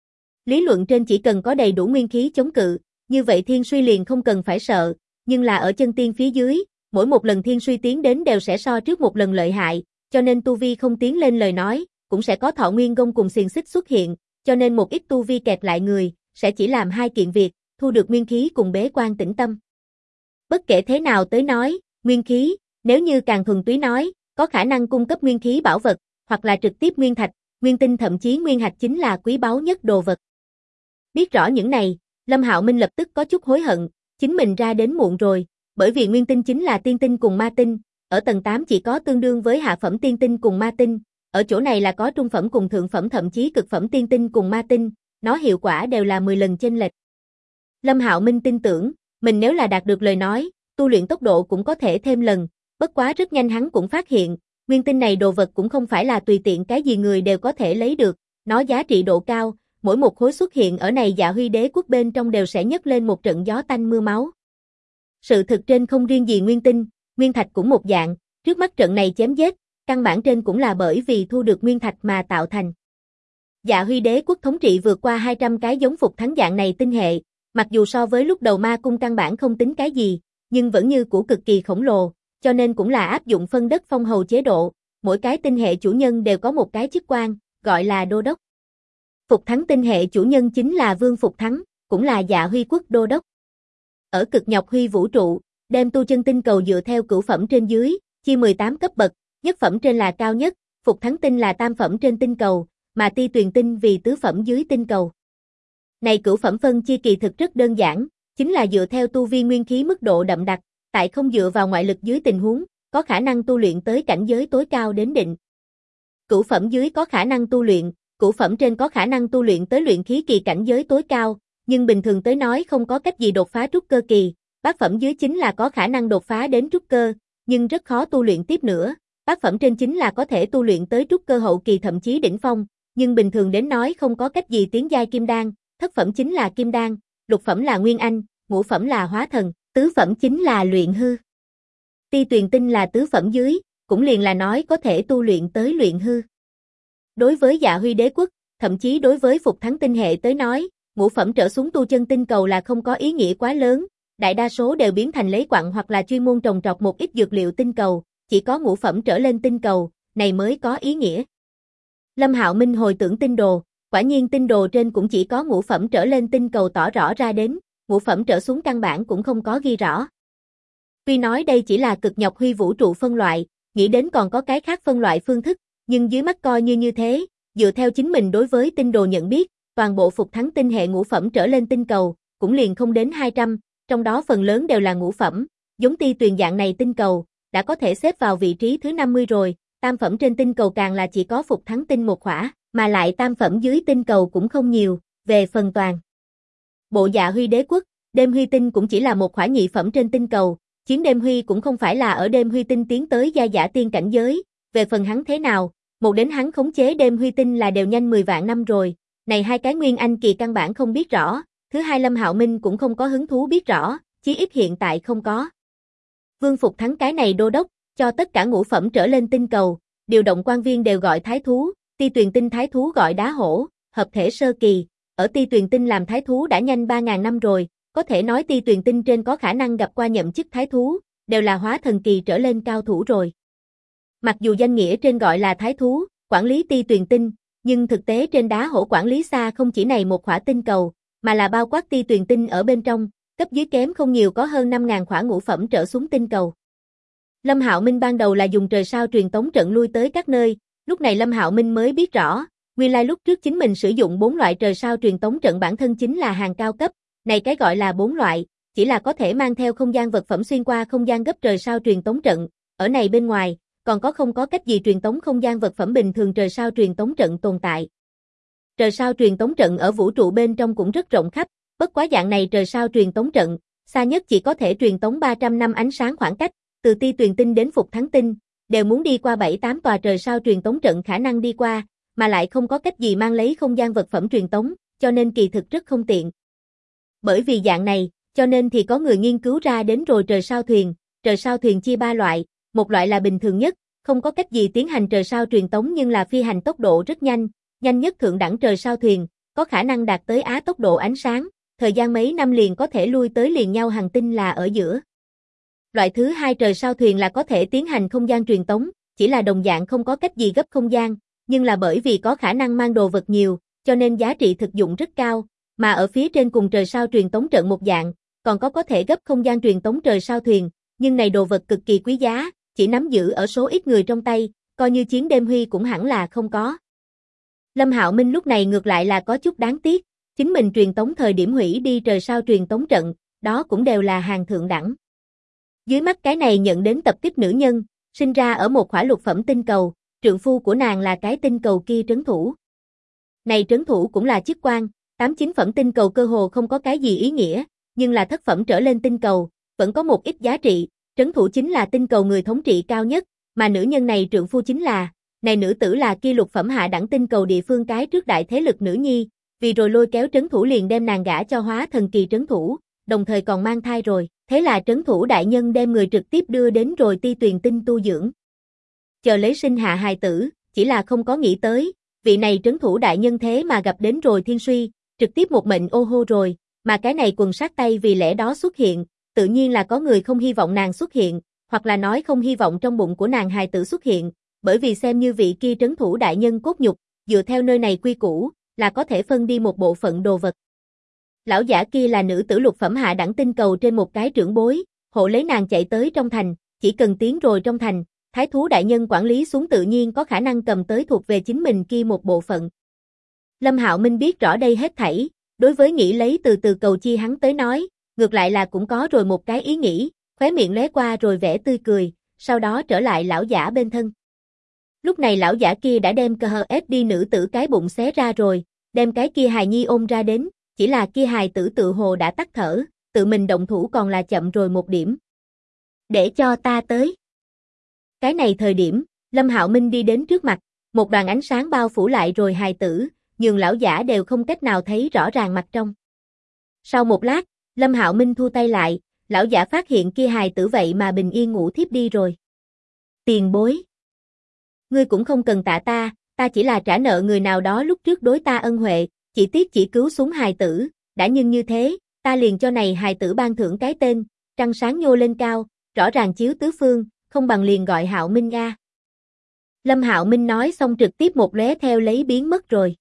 Lý luận trên chỉ cần có đầy đủ nguyên khí chống cự, như vậy thiên suy liền không cần phải sợ, nhưng là ở chân tiên phía dưới, mỗi một lần thiên suy tiến đến đều sẽ so trước một lần lợi hại, cho nên tu vi không tiến lên lời nói, cũng sẽ có thọ nguyên gông cùng xiềng xích xuất hiện, cho nên một ít tu vi kẹt lại người, sẽ chỉ làm hai kiện việc, thu được nguyên khí cùng bế quan tĩnh tâm. Bất kể thế nào tới nói, nguyên khí, nếu như càng thuần túy nói, có khả năng cung cấp nguyên khí bảo vật, hoặc là trực tiếp nguyên thạch, nguyên tinh thậm chí nguyên hạch chính là quý báu nhất đồ vật. Biết rõ những này, Lâm Hạo Minh lập tức có chút hối hận, chính mình ra đến muộn rồi, bởi vì nguyên tinh chính là tiên tinh cùng ma tinh, ở tầng 8 chỉ có tương đương với hạ phẩm tiên tinh cùng ma tinh, ở chỗ này là có trung phẩm cùng thượng phẩm thậm chí cực phẩm tiên tinh cùng ma tinh, nó hiệu quả đều là 10 lần chênh lệch. Lâm Hạo Minh tin tưởng, mình nếu là đạt được lời nói, tu luyện tốc độ cũng có thể thêm lần, bất quá rất nhanh hắn cũng phát hiện, nguyên tinh này đồ vật cũng không phải là tùy tiện cái gì người đều có thể lấy được, nó giá trị độ cao, mỗi một khối xuất hiện ở này Dạ Huy Đế quốc bên trong đều sẽ nhấc lên một trận gió tanh mưa máu. Sự thực trên không riêng gì nguyên tinh, nguyên thạch cũng một dạng, trước mắt trận này chém giết, căn bản trên cũng là bởi vì thu được nguyên thạch mà tạo thành. Dạ Huy Đế quốc thống trị vượt qua 200 cái giống phục thắng dạng này tinh hệ, mặc dù so với lúc đầu ma cung căn bản không tính cái gì, nhưng vẫn như của cực kỳ khổng lồ, cho nên cũng là áp dụng phân đất phong hầu chế độ, mỗi cái tinh hệ chủ nhân đều có một cái chức quan, gọi là đô đốc. Phục thắng tinh hệ chủ nhân chính là Vương Phục Thắng, cũng là Dạ Huy quốc đô đốc. Ở cực nhọc huy vũ trụ, đem tu chân tinh cầu dựa theo cửu phẩm trên dưới, chia 18 cấp bậc, nhất phẩm trên là cao nhất, Phục Thắng tinh là tam phẩm trên tinh cầu, mà Ti Tuyền tinh vì tứ phẩm dưới tinh cầu. Này cửu phẩm phân chia kỳ thực rất đơn giản, chính là dựa theo tu vi nguyên khí mức độ đậm đặc, tại không dựa vào ngoại lực dưới tình huống, có khả năng tu luyện tới cảnh giới tối cao đến định. Cửu phẩm dưới có khả năng tu luyện, cửu phẩm trên có khả năng tu luyện tới luyện khí kỳ cảnh giới tối cao, nhưng bình thường tới nói không có cách gì đột phá trúc cơ kỳ, bát phẩm dưới chính là có khả năng đột phá đến trúc cơ, nhưng rất khó tu luyện tiếp nữa, bát phẩm trên chính là có thể tu luyện tới trúc cơ hậu kỳ thậm chí đỉnh phong, nhưng bình thường đến nói không có cách gì tiến giai kim đan, thất phẩm chính là kim đan, lục phẩm là nguyên anh, ngũ phẩm là hóa thần, tứ phẩm chính là luyện hư. Ti Tuyền tinh là tứ phẩm dưới, cũng liền là nói có thể tu luyện tới luyện hư. Đối với Dạ Huy Đế quốc, thậm chí đối với Phục Thắng tinh hệ tới nói, ngũ phẩm trở xuống tu chân tinh cầu là không có ý nghĩa quá lớn, đại đa số đều biến thành lấy quặng hoặc là chuyên môn trồng trọt một ít dược liệu tinh cầu, chỉ có ngũ phẩm trở lên tinh cầu, này mới có ý nghĩa. Lâm Hạo Minh hồi tưởng tinh đồ, quả nhiên tinh đồ trên cũng chỉ có ngũ phẩm trở lên tinh cầu tỏ rõ ra đến, ngũ phẩm trở xuống căn bản cũng không có ghi rõ. Tuy nói đây chỉ là cực nhọc huy vũ trụ phân loại, nghĩ đến còn có cái khác phân loại phương thức, nhưng dưới mắt coi như thế, dựa theo chính mình đối với tinh đồ nhận biết, toàn bộ Phục Thắng tinh hệ ngũ phẩm trở lên tinh cầu, cũng liền không đến 200, trong đó phần lớn đều là ngũ phẩm, giống Ti Tuyền dạng này tinh cầu, đã có thể xếp vào vị trí thứ 50 rồi, tam phẩm trên tinh cầu càng là chỉ có Phục Thắng tinh một khỏa, mà lại tam phẩm dưới tinh cầu cũng không nhiều, về phần toàn bộ Dạ Huy đế quốc, Đêm Huy tinh cũng chỉ là một khỏa nhị phẩm trên tinh cầu, chiến Đêm Huy cũng không phải là ở Đêm Huy tinh tiến tới gia giả tiên cảnh giới, về phần hắn thế nào, một đến hắn khống chế Đêm Huy tinh là đều nhanh 10 vạn năm rồi, này hai cái Nguyên Anh kỳ căn bản không biết rõ, thứ hai Lâm Hạo Minh cũng không có hứng thú biết rõ, chí ít hiện tại không có. Vương Phục Thắng cái này đô đốc, cho tất cả ngũ phẩm trở lên tinh cầu, điều động quan viên đều gọi thái thú, Ti Tuyền Tinh thái thú gọi đá hổ, hợp thể sơ kỳ, ở Ti Tuyền Tinh làm thái thú đã nhanh 3.000 năm rồi, có thể nói Ti Tuyền Tinh trên có khả năng gặp qua nhậm chức thái thú, đều là hóa thần kỳ trở lên cao thủ rồi. Mặc dù danh nghĩa trên gọi là thái thú, quản lý Ti Tuyền Tinh, nhưng thực tế trên đá hổ quản lý xa không chỉ này một khỏa tinh cầu, mà là bao quát Ti Tuyền Tinh ở bên trong, cấp dưới kém không nhiều có hơn 5.000 khỏa ngũ phẩm trở xuống tinh cầu. Lâm Hạo Minh ban đầu là dùng trời sao truyền tống trận lui tới các nơi, lúc này Lâm Hạo Minh mới biết rõ, nguyên lai lúc trước chính mình sử dụng 4 loại trời sao truyền tống trận bản thân chính là hàng cao cấp, này cái gọi là 4 loại, chỉ là có thể mang theo không gian vật phẩm xuyên qua không gian gấp trời sao truyền tống trận, ở này bên ngoài, còn có không có cách gì truyền tống không gian vật phẩm bình thường trời sao truyền tống trận tồn tại. Trời sao truyền tống trận ở vũ trụ bên trong cũng rất rộng khắp, bất quá dạng này trời sao truyền tống trận, xa nhất chỉ có thể truyền tống 300 năm ánh sáng khoảng cách, từ Ti Tuyền Tinh đến Phục Thắng Tinh, đều muốn đi qua 7-8 tòa trời sao truyền tống trận khả năng đi qua, mà lại không có cách gì mang lấy không gian vật phẩm truyền tống, cho nên kỳ thực rất không tiện. Bởi vì dạng này, cho nên thì có người nghiên cứu ra đến rồi trời sao thuyền chia 3 loại, một loại là bình thường nhất, không có cách gì tiến hành trời sao truyền tống nhưng là phi hành tốc độ rất nhanh, nhanh nhất thượng đẳng trời sao thuyền, có khả năng đạt tới á tốc độ ánh sáng, thời gian mấy năm liền có thể lui tới liền nhau hành tinh là ở giữa. Loại thứ hai trời sao thuyền là có thể tiến hành không gian truyền tống, chỉ là đồng dạng không có cách gì gấp không gian, nhưng là bởi vì có khả năng mang đồ vật nhiều, cho nên giá trị thực dụng rất cao, mà ở phía trên cùng trời sao truyền tống trận một dạng, còn có thể gấp không gian truyền tống trời sao thuyền, nhưng này đồ vật cực kỳ quý giá, chỉ nắm giữ ở số ít người trong tay, coi như chiến Đêm Huy cũng hẳn là không có. Lâm Hạo Minh lúc này ngược lại là có chút đáng tiếc, chính mình truyền tống thời điểm hủy đi trời sao truyền tống trận, đó cũng đều là hàng thượng đẳng. Dưới mắt cái này nhận đến tập kích nữ nhân, sinh ra ở một khỏa lục phẩm tinh cầu, trượng phu của nàng là cái tinh cầu kia trấn thủ. Này trấn thủ cũng là chức quan, 8-9 phẩm tinh cầu cơ hồ không có cái gì ý nghĩa, nhưng là thất phẩm trở lên tinh cầu, vẫn có một ít giá trị, trấn thủ chính là tinh cầu người thống trị cao nhất, mà nữ nhân này trượng phu chính là, này nữ tử là kia lục phẩm hạ đẳng tinh cầu địa phương cái trước đại thế lực nữ nhi, vì rồi lôi kéo trấn thủ liền đem nàng gả cho hóa thần kỳ trấn thủ, đồng thời còn mang thai rồi, thế là trấn thủ đại nhân đem người trực tiếp đưa đến rồi Ti Tuyền Tinh tu dưỡng. Chờ lấy sinh hạ hài tử, chỉ là không có nghĩ tới, vị này trấn thủ đại nhân thế mà gặp đến rồi thiên suy, trực tiếp một mệnh ô hô rồi, mà cái này quần sát tay vì lẽ đó xuất hiện, tự nhiên là có người không hy vọng nàng xuất hiện, hoặc là nói không hy vọng trong bụng của nàng hài tử xuất hiện, bởi vì xem như vị kia trấn thủ đại nhân cốt nhục, dựa theo nơi này quy củ, là có thể phân đi một bộ phận đồ vật. Lão giả kia là nữ tử lục phẩm hạ đẳng tinh cầu trên một cái trưởng bối, hộ lấy nàng chạy tới trong thành, chỉ cần tiến rồi trong thành, thái thú đại nhân quản lý xuống tự nhiên có khả năng cầm tới thuộc về chính mình kia một bộ phận. Lâm Hạo Minh biết rõ đây hết thảy, đối với nghĩ lấy từ cầu chi hắn tới nói, ngược lại là cũng có rồi một cái ý nghĩ, khóe miệng lóe qua rồi vẻ tươi cười, sau đó trở lại lão giả bên thân. Lúc này lão giả kia đã đem cờ hờ ép đi nữ tử cái bụng xé ra rồi, đem cái kia hài nhi ôm ra đến, chỉ là kia hài tử tự hồ đã tắt thở, tự mình động thủ còn là chậm rồi một điểm. Để cho ta tới. Cái này thời điểm, Lâm Hạo Minh đi đến trước mặt, một đoàn ánh sáng bao phủ lại rồi hài tử, nhường lão giả đều không cách nào thấy rõ ràng mặt trong. Sau một lát, Lâm Hạo Minh thu tay lại, lão giả phát hiện kia hài tử vậy mà bình yên ngủ thiếp đi rồi. Tiền bối. Ngươi cũng không cần tạ ta chỉ là trả nợ người nào đó lúc trước đối ta ân huệ, chỉ tiếc chỉ cứu xuống hài tử, đã nhưng như thế, ta liền cho này hài tử ban thưởng cái tên, trăng sáng nhô lên cao, rõ ràng chiếu tứ phương, không bằng liền gọi Hạo Minh a. Lâm Hạo Minh nói xong trực tiếp một lóe theo lấy biến mất rồi.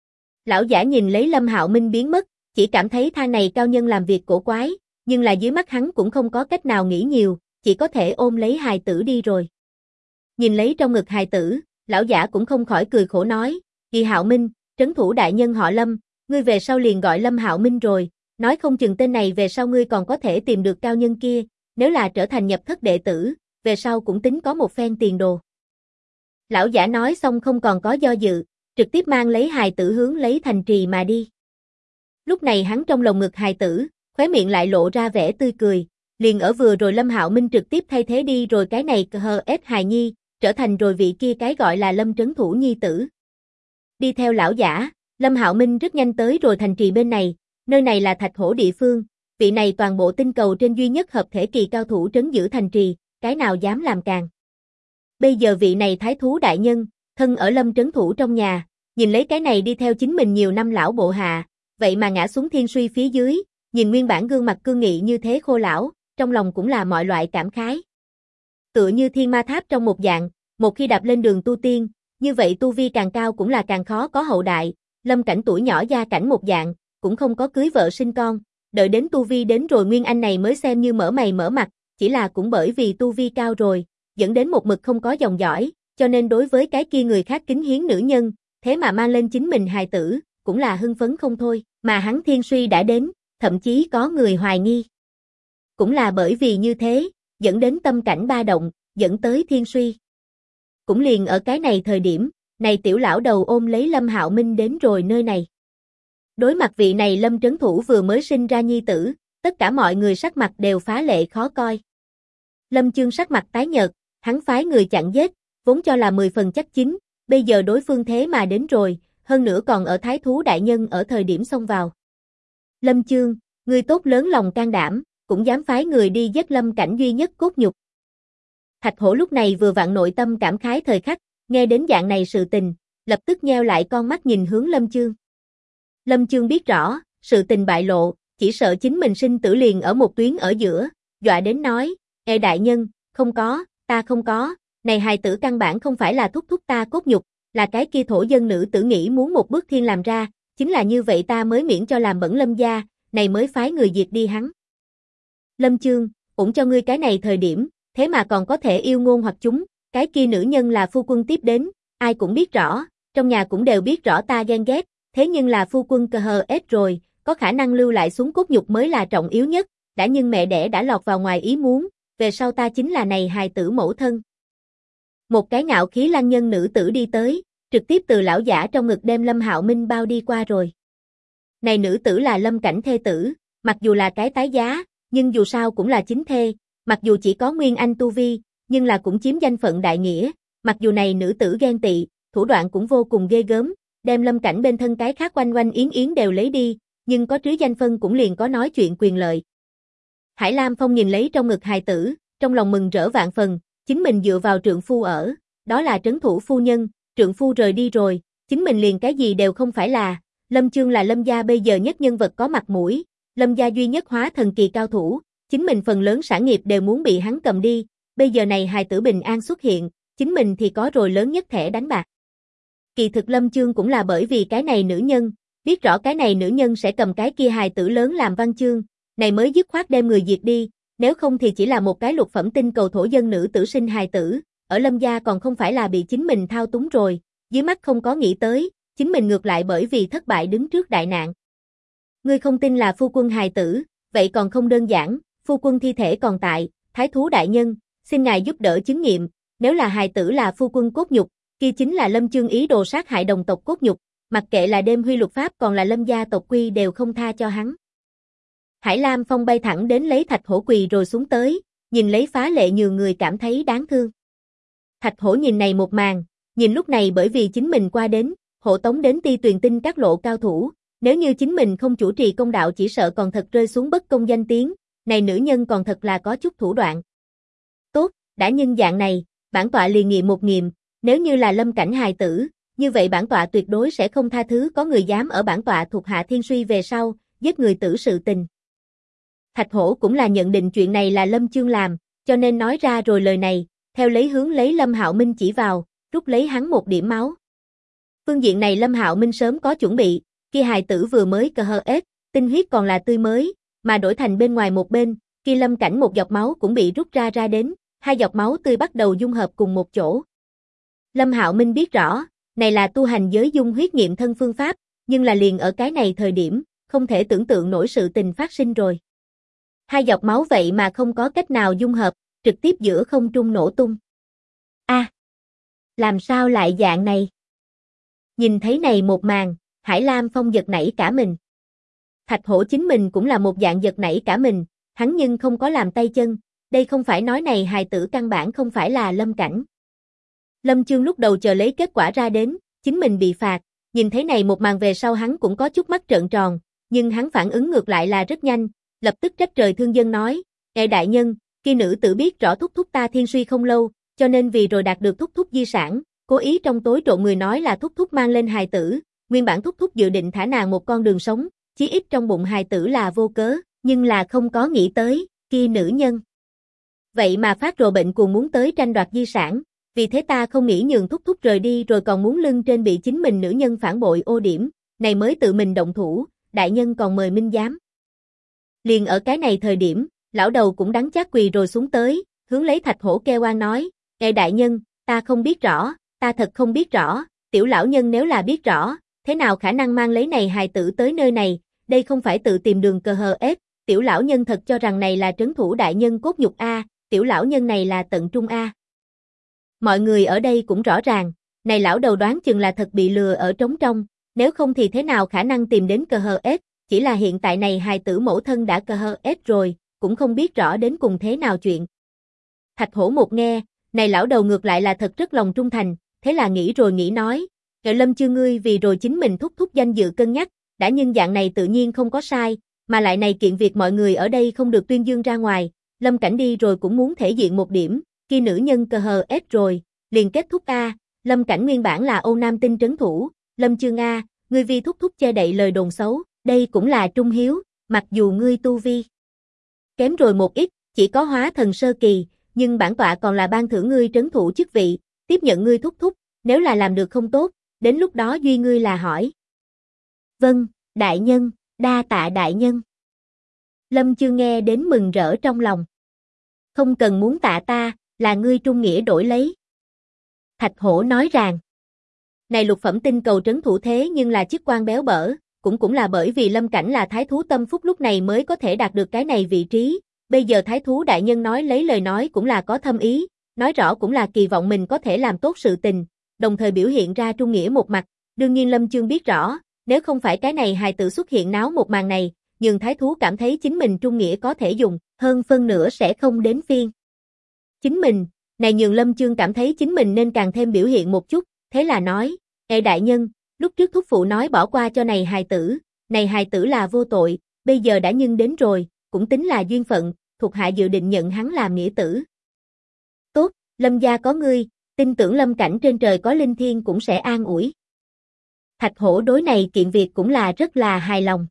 Lão giả nhìn lấy Lâm Hạo Minh biến mất, chỉ cảm thấy tha này cao nhân làm việc cổ quái, nhưng là dưới mắt hắn cũng không có cách nào nghĩ nhiều, chỉ có thể ôm lấy hài tử đi rồi. Nhìn lấy trong ngực hài tử, lão giả cũng không khỏi cười khổ nói, "Kỳ Hạo Minh, trấn thủ đại nhân họ Lâm, ngươi về sau liền gọi Lâm Hạo Minh rồi, nói không chừng tên này về sau ngươi còn có thể tìm được cao nhân kia, nếu là trở thành nhập thất đệ tử, về sau cũng tính có một phen tiền đồ." Lão giả nói xong không còn có do dự, trực tiếp mang lấy hài tử hướng lấy thành trì mà đi. Lúc này hắn trong lồng ngực hài tử, khóe miệng lại lộ ra vẻ tươi cười, liền ở vừa rồi Lâm Hạo Minh trực tiếp thay thế đi rồi cái này HS hài nhi, trở thành rồi vị kia cái gọi là Lâm Trấn Thủ nhi tử. Đi theo lão giả, Lâm Hạo Minh rất nhanh tới rồi thành trì bên này, nơi này là Thạch Hổ địa phương, vị này toàn bộ tinh cầu trên duy nhất hợp thể kỳ cao thủ trấn giữ thành trì, cái nào dám làm càng. Bây giờ vị này thái thú đại nhân, thân ở Lâm Trấn Thủ trong nhà, nhìn lấy cái này đi theo chính mình nhiều năm lão bộ hạ, vậy mà ngã xuống thiên suy phía dưới, nhìn nguyên bản gương mặt cương nghị như thế khô lão, trong lòng cũng là mọi loại cảm khái. Tựa như thiên ma tháp trong một dạng, một khi đạp lên đường tu tiên, như vậy tu vi càng cao cũng là càng khó có hậu đại, Lâm Cảnh tuổi nhỏ gia cảnh một dạng, cũng không có cưới vợ sinh con, đợi đến tu vi đến rồi Nguyên Anh này mới xem như mở mày mở mặt, chỉ là cũng bởi vì tu vi cao rồi, dẫn đến một mực không có dòng dõi, cho nên đối với cái kia người khác kính hiến nữ nhân, thế mà mang lên chính mình hài tử, cũng là hưng phấn không thôi, mà hắn thiên suy đã đến, thậm chí có người hoài nghi. Cũng là bởi vì như thế, dẫn đến tâm cảnh ba động, dẫn tới thiên suy. Cũng liền ở cái này thời điểm, này tiểu lão đầu ôm lấy Lâm Hạo Minh đến rồi nơi này. Đối mặt vị này Lâm Trấn Thủ vừa mới sinh ra nhi tử, tất cả mọi người sắc mặt đều phá lệ khó coi. Lâm Chương sắc mặt tái nhợt, hắn phái người chặn giết, vốn cho là 10 phần chắc chín, bây giờ đối phương thế mà đến rồi, hơn nữa còn ở thái thú đại nhân ở thời điểm xông vào. Lâm Chương, ngươi tốt lớn lòng can đảm, cũng dám phái người đi giết Lâm Cảnh duy nhất cốt nhục. Thạch Hổ lúc này vừa vặn nội tâm cảm khái thời khắc, nghe đến dạng này sự tình, lập tức nheo lại con mắt nhìn hướng Lâm Chương. Lâm Chương biết rõ, sự tình bại lộ, chỉ sợ chính mình sinh tử liền ở một tuyến ở giữa, dọa đến nói, ê đại nhân, không có, ta không có, này hài tử căn bản không phải là thúc thúc ta cốt nhục, là cái kia thổ dân nữ tử nghĩ muốn một bước thiên làm ra, chính là như vậy ta mới miễn cho làm bẩn Lâm gia, này mới phái người diệt đi hắn. Lâm Chương, cũng cho ngươi cái này thời điểm, thế mà còn có thể yêu ngôn hoặc chúng, cái kia nữ nhân là phu quân tiếp đến, ai cũng biết rõ, trong nhà cũng đều biết rõ ta ghen ghét, thế nhưng là phu quân HS rồi, có khả năng lưu lại xuống cốt nhục mới là trọng yếu nhất, đã nhưng mẹ đẻ đã lọt vào ngoài ý muốn, về sau ta chính là này hài tử mẫu thân. Một cái ngạo khí lăng nhân nữ tử đi tới, trực tiếp từ lão giả trong ngực đem Lâm Hạo Minh bao đi qua rồi. Này nữ tử là Lâm Cảnh thê tử, mặc dù là cái tái giá, nhưng dù sao cũng là chính thê, mặc dù chỉ có Nguyên Anh tu vi, nhưng là cũng chiếm danh phận đại nghĩa, mặc dù này nữ tử ghen tị, thủ đoạn cũng vô cùng ghê gớm, đem Lâm Cảnh bên thân cái khác oanh oanh yến yến đều lấy đi, nhưng có trứ danh phân cũng liền có nói chuyện quyền lợi. Hải Lam Phong nhìn lấy trong ngực hài tử, trong lòng mừng rỡ vạn phần, chính mình dựa vào trượng phu ở, đó là trấn thủ phu nhân, trượng phu rời đi rồi, chính mình liền cái gì đều không phải là, Lâm Chương là Lâm gia bây giờ nhất nhân vật có mặt mũi, Lâm gia duy nhất hóa thần kỳ cao thủ, chính mình phần lớn sản nghiệp đều muốn bị hắn cầm đi, bây giờ này hài tử bình an xuất hiện, chính mình thì có rồi lớn nhất thẻ đánh bạc. Kỳ thực Lâm Chương cũng là bởi vì cái này nữ nhân, biết rõ cái này nữ nhân sẽ cầm cái kia hài tử lớn làm văn chương, này mới dứt khoát đem người diệt đi, nếu không thì chỉ là một cái lục phẩm tinh cầu thổ dân nữ tử sinh hài tử, ở Lâm gia còn không phải là bị chính mình thao túng rồi, dưới mắt không có nghĩ tới, chính mình ngược lại bởi vì thất bại đứng trước đại nạn. Ngươi không tin là phu quân hài tử, vậy còn không đơn giản, phu quân thi thể còn tại, thái thú đại nhân, xin ngài giúp đỡ chứng nghiệm, nếu là hài tử là phu quân cốt nhục, kia chính là Lâm Chương ý đồ sát hại đồng tộc cốt nhục, mặc kệ là đêm huy luật pháp còn là Lâm gia tộc quy đều không tha cho hắn. Hải Lam Phong bay thẳng đến lấy Thạch Hổ quỳ rồi xuống tới, nhìn lấy phá lệ nhường người cảm thấy đáng thương. Thạch Hổ nhìn này một màn, nhìn lúc này bởi vì chính mình qua đến, hộ tống đến Ti Tuyền Tinh các lộ cao thủ, nếu như chính mình không chủ trì công đạo chỉ sợ còn thật rơi xuống bất công danh tiếng, này nữ nhân còn thật là có chút thủ đoạn. Tốt, đã nhân dạng này, bản tọa liền nghiệm một nghiệm, nếu như là Lâm Cảnh hài tử, như vậy bản tọa tuyệt đối sẽ không tha thứ có người dám ở bản tọa thuộc hạ thiên suy về sau, giết người tử sự tình. Thạch Hổ cũng là nhận định chuyện này là Lâm Chương làm, cho nên nói ra rồi lời này, theo lấy hướng lấy Lâm Hạo Minh chỉ vào, rút lấy hắn một điểm máu. Phương diện này Lâm Hạo Minh sớm có chuẩn bị, kia hài tử vừa mới HS, tinh huyết còn là tươi mới, mà đổi thành bên ngoài một bên, kia Lâm Cảnh một giọt máu cũng bị rút ra đến, hai giọt máu tươi bắt đầu dung hợp cùng một chỗ. Lâm Hạo Minh biết rõ, này là tu hành giới dung huyết nghiệm thân phương pháp, nhưng là liền ở cái này thời điểm, không thể tưởng tượng nổi sự tình phát sinh rồi. Hai giọt máu vậy mà không có cách nào dung hợp, trực tiếp giữa không trung nổ tung. A, làm sao lại dạng này? Nhìn thấy này một màn, Hải Lam Phong giật nảy cả mình. Thạch Hổ chính mình cũng là một dạng giật nảy cả mình, hắn nhưng không có làm tay chân, đây không phải nói này hài tử căn bản không phải là Lâm Cảnh. Lâm Chương lúc đầu chờ lấy kết quả ra đến, chính mình bị phạt, nhìn thấy này một màn về sau hắn cũng có chút mắt trợn tròn, nhưng hắn phản ứng ngược lại là rất nhanh, lập tức trách trời thương dân nói, đại nhân, kia nữ tử biết rõ thúc thúc ta thiên suy không lâu, cho nên vì rồi đạt được thúc thúc di sản, cố ý trong tối trộn người nói là thúc thúc mang lên hài tử, nguyên bản thúc thúc dự định thả nàng một con đường sống, chí ít trong bụng hài tử là vô cớ, nhưng là không có nghĩ tới, kia nữ nhân. Vậy mà phát rồ bệnh cuồng muốn tới tranh đoạt di sản, vì thế ta không nghĩ nhường thúc thúc rời đi rồi còn muốn lưng trên bị chính mình nữ nhân phản bội ô điểm, này mới tự mình động thủ, đại nhân còn mời minh giám. Liền ở cái này thời điểm, lão đầu cũng đắng chát quỳ rồi xuống tới, hướng lấy Thạch Hổ kêu oan nói, đại nhân, ta không biết rõ, ta thật không biết rõ, tiểu lão nhân nếu là biết rõ, thế nào khả năng mang lấy này hài tử tới nơi này, đây không phải tự tìm đường cờ hờ ép, tiểu lão nhân thật cho rằng này là trấn thủ đại nhân cốt nhục A, tiểu lão nhân này là tận trung A. Mọi người ở đây cũng rõ ràng, này lão đầu đoán chừng là thật bị lừa ở trống trong, nếu không thì thế nào khả năng tìm đến cờ hờ ép, chỉ là hiện tại này hài tử mẫu thân đã cờ hờ ép rồi, cũng không biết rõ đến cùng thế nào chuyện. Thạch Hổ một nghe, này lão đầu ngược lại là thật rất lòng trung thành, thế là nghĩ rồi nghĩ nói, Lâm Chương ngươi vì rồi chính mình thúc thúc danh dự cân nhắc, đã nhưng dạng này tự nhiên không có sai, mà lại này kiện việc mọi người ở đây không được tuyên dương ra ngoài, Lâm Cảnh đi rồi cũng muốn thể diện một điểm, khi nữ nhân cờ hờ ép rồi, liền kết thúc A, Lâm Cảnh nguyên bản là Âu Nam Tinh trấn thủ, Lâm Chương A, ngươi vì thúc thúc che đậy lời đồn xấu, đây cũng là trung hiếu, mặc dù ngươi tu vi kém rồi một ít, chỉ có hóa thần sơ kỳ, nhưng bản tọa còn là ban thưởng ngươi trấn thủ chức vị, tiếp nhận ngươi thúc thúc, nếu là làm được không tốt, đến lúc đó duy ngươi là hỏi. Vâng, đại nhân, đa tạ đại nhân. Lâm Chương nghe đến mừng rỡ trong lòng. Không cần muốn tạ ta, là ngươi trung nghĩa đổi lấy. Thạch Hổ nói rằng, này lục phẩm tinh cầu trấn thủ thế nhưng là chức quan béo bở, cũng là bởi vì Lâm Cảnh là thái thú tâm phúc lúc này mới có thể đạt được cái này vị trí, bây giờ thái thú đại nhân nói lấy lời nói cũng là có thâm ý, nói rõ cũng là kỳ vọng mình có thể làm tốt sự tình, đồng thời biểu hiện ra trung nghĩa một mặt, đương nhiên Lâm Chương biết rõ, nếu không phải cái này hài tử xuất hiện náo một màn này, nhưng thái thú cảm thấy chính mình trung nghĩa có thể dùng, hơn phân nửa sẽ không đến phiên. Chính mình, này nhường Lâm Chương cảm thấy chính mình nên càng thêm biểu hiện một chút, thế là nói, đại nhân, lúc trước thúc phụ nói bỏ qua cho này hài tử là vô tội, bây giờ đã nhân đến rồi, cũng tính là duyên phận, thuộc hạ dự định nhận hắn làm nghĩa tử. Tốt, Lâm gia có ngươi, tin tưởng Lâm Cảnh trên trời có linh thiêng cũng sẽ an ủi. Thạch Hổ đối này kiện việc cũng là rất là hài lòng.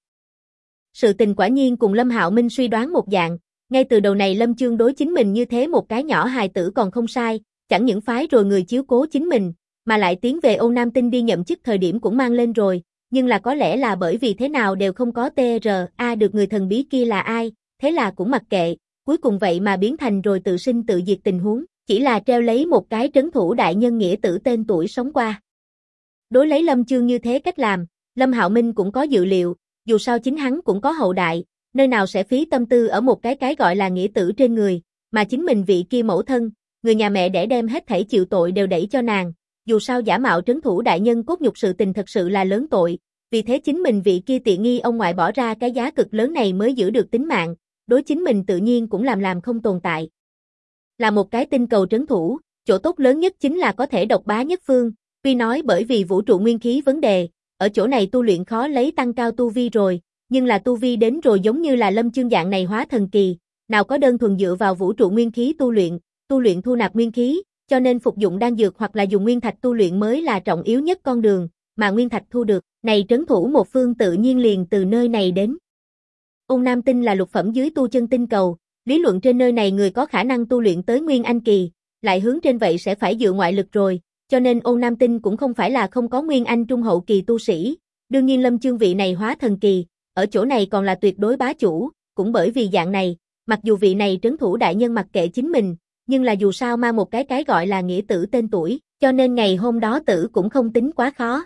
Sự tình quả nhiên cùng Lâm Hạo Minh suy đoán một dạng, ngay từ đầu này Lâm Chương đối chính mình như thế một cái nhỏ hài tử còn không sai, chẳng những phái rồi người chiếu cố chính mình, mà lại tiến về Âu Nam Tinh đi nhậm chức thời điểm cũng mang lên rồi, nhưng là có lẽ là bởi vì thế nào đều không có TRA được người thần bí kia là ai, thế là cũng mặc kệ, cuối cùng vậy mà biến thành rồi tự sinh tự diệt tình huống, chỉ là treo lấy một cái trấn thủ đại nhân nghĩa tử tên tuổi sống qua. Đối lấy Lâm Chương như thế cách làm, Lâm Hạo Minh cũng có dự liệu, dù sao chính hắn cũng có hậu đại, nơi nào sẽ phí tâm tư ở một cái gọi là nghĩa tử trên người, mà chính mình vị kia mẫu thân, người nhà mẹ để đem hết thảy chịu tội đều đẩy cho nàng, dù sao giả mạo trấn thủ đại nhân cốt nhục sự tình thật sự là lớn tội, vì thế chính mình vị kia tiện nghi ông ngoại bỏ ra cái giá cực lớn này mới giữ được tính mạng, đối chính mình tự nhiên cũng làm không tồn tại. Là một cái tinh cầu trấn thủ, chỗ tốt lớn nhất chính là có thể độc bá nhất phương, tuy nói bởi vì vũ trụ nguyên khí vấn đề, ở chỗ này tu luyện khó lấy tăng cao tu vi rồi, nhưng là tu vi đến rồi giống như là Lâm Chương dạng này hóa thần kỳ, nào có đơn thuần dựa vào vũ trụ nguyên khí tu luyện thu nạp nguyên khí, cho nên phục dụng đan dược hoặc là dùng nguyên thạch tu luyện mới là trọng yếu nhất con đường, mà nguyên thạch thu được, này trấn thủ một phương tự nhiên liền từ nơi này đến. Âu Nam Tinh là lục phẩm dưới tu chân tinh cầu, lý luận trên nơi này người có khả năng tu luyện tới nguyên anh kỳ, lại hướng trên vậy sẽ phải dựa ngoại lực rồi, cho nên Âu Nam Tinh cũng không phải là không có nguyên anh trung hậu kỳ tu sĩ, đương nhiên Lâm Chương vị này hóa thần kỳ, ở chỗ này còn là tuyệt đối bá chủ, cũng bởi vì dạng này, mặc dù vị này trấn thủ đại nhân mặc kệ chính mình, nhưng là dù sao mang một cái gọi là nghĩa tử tên tuổi, cho nên ngày hôm đó tử cũng không tính quá khó.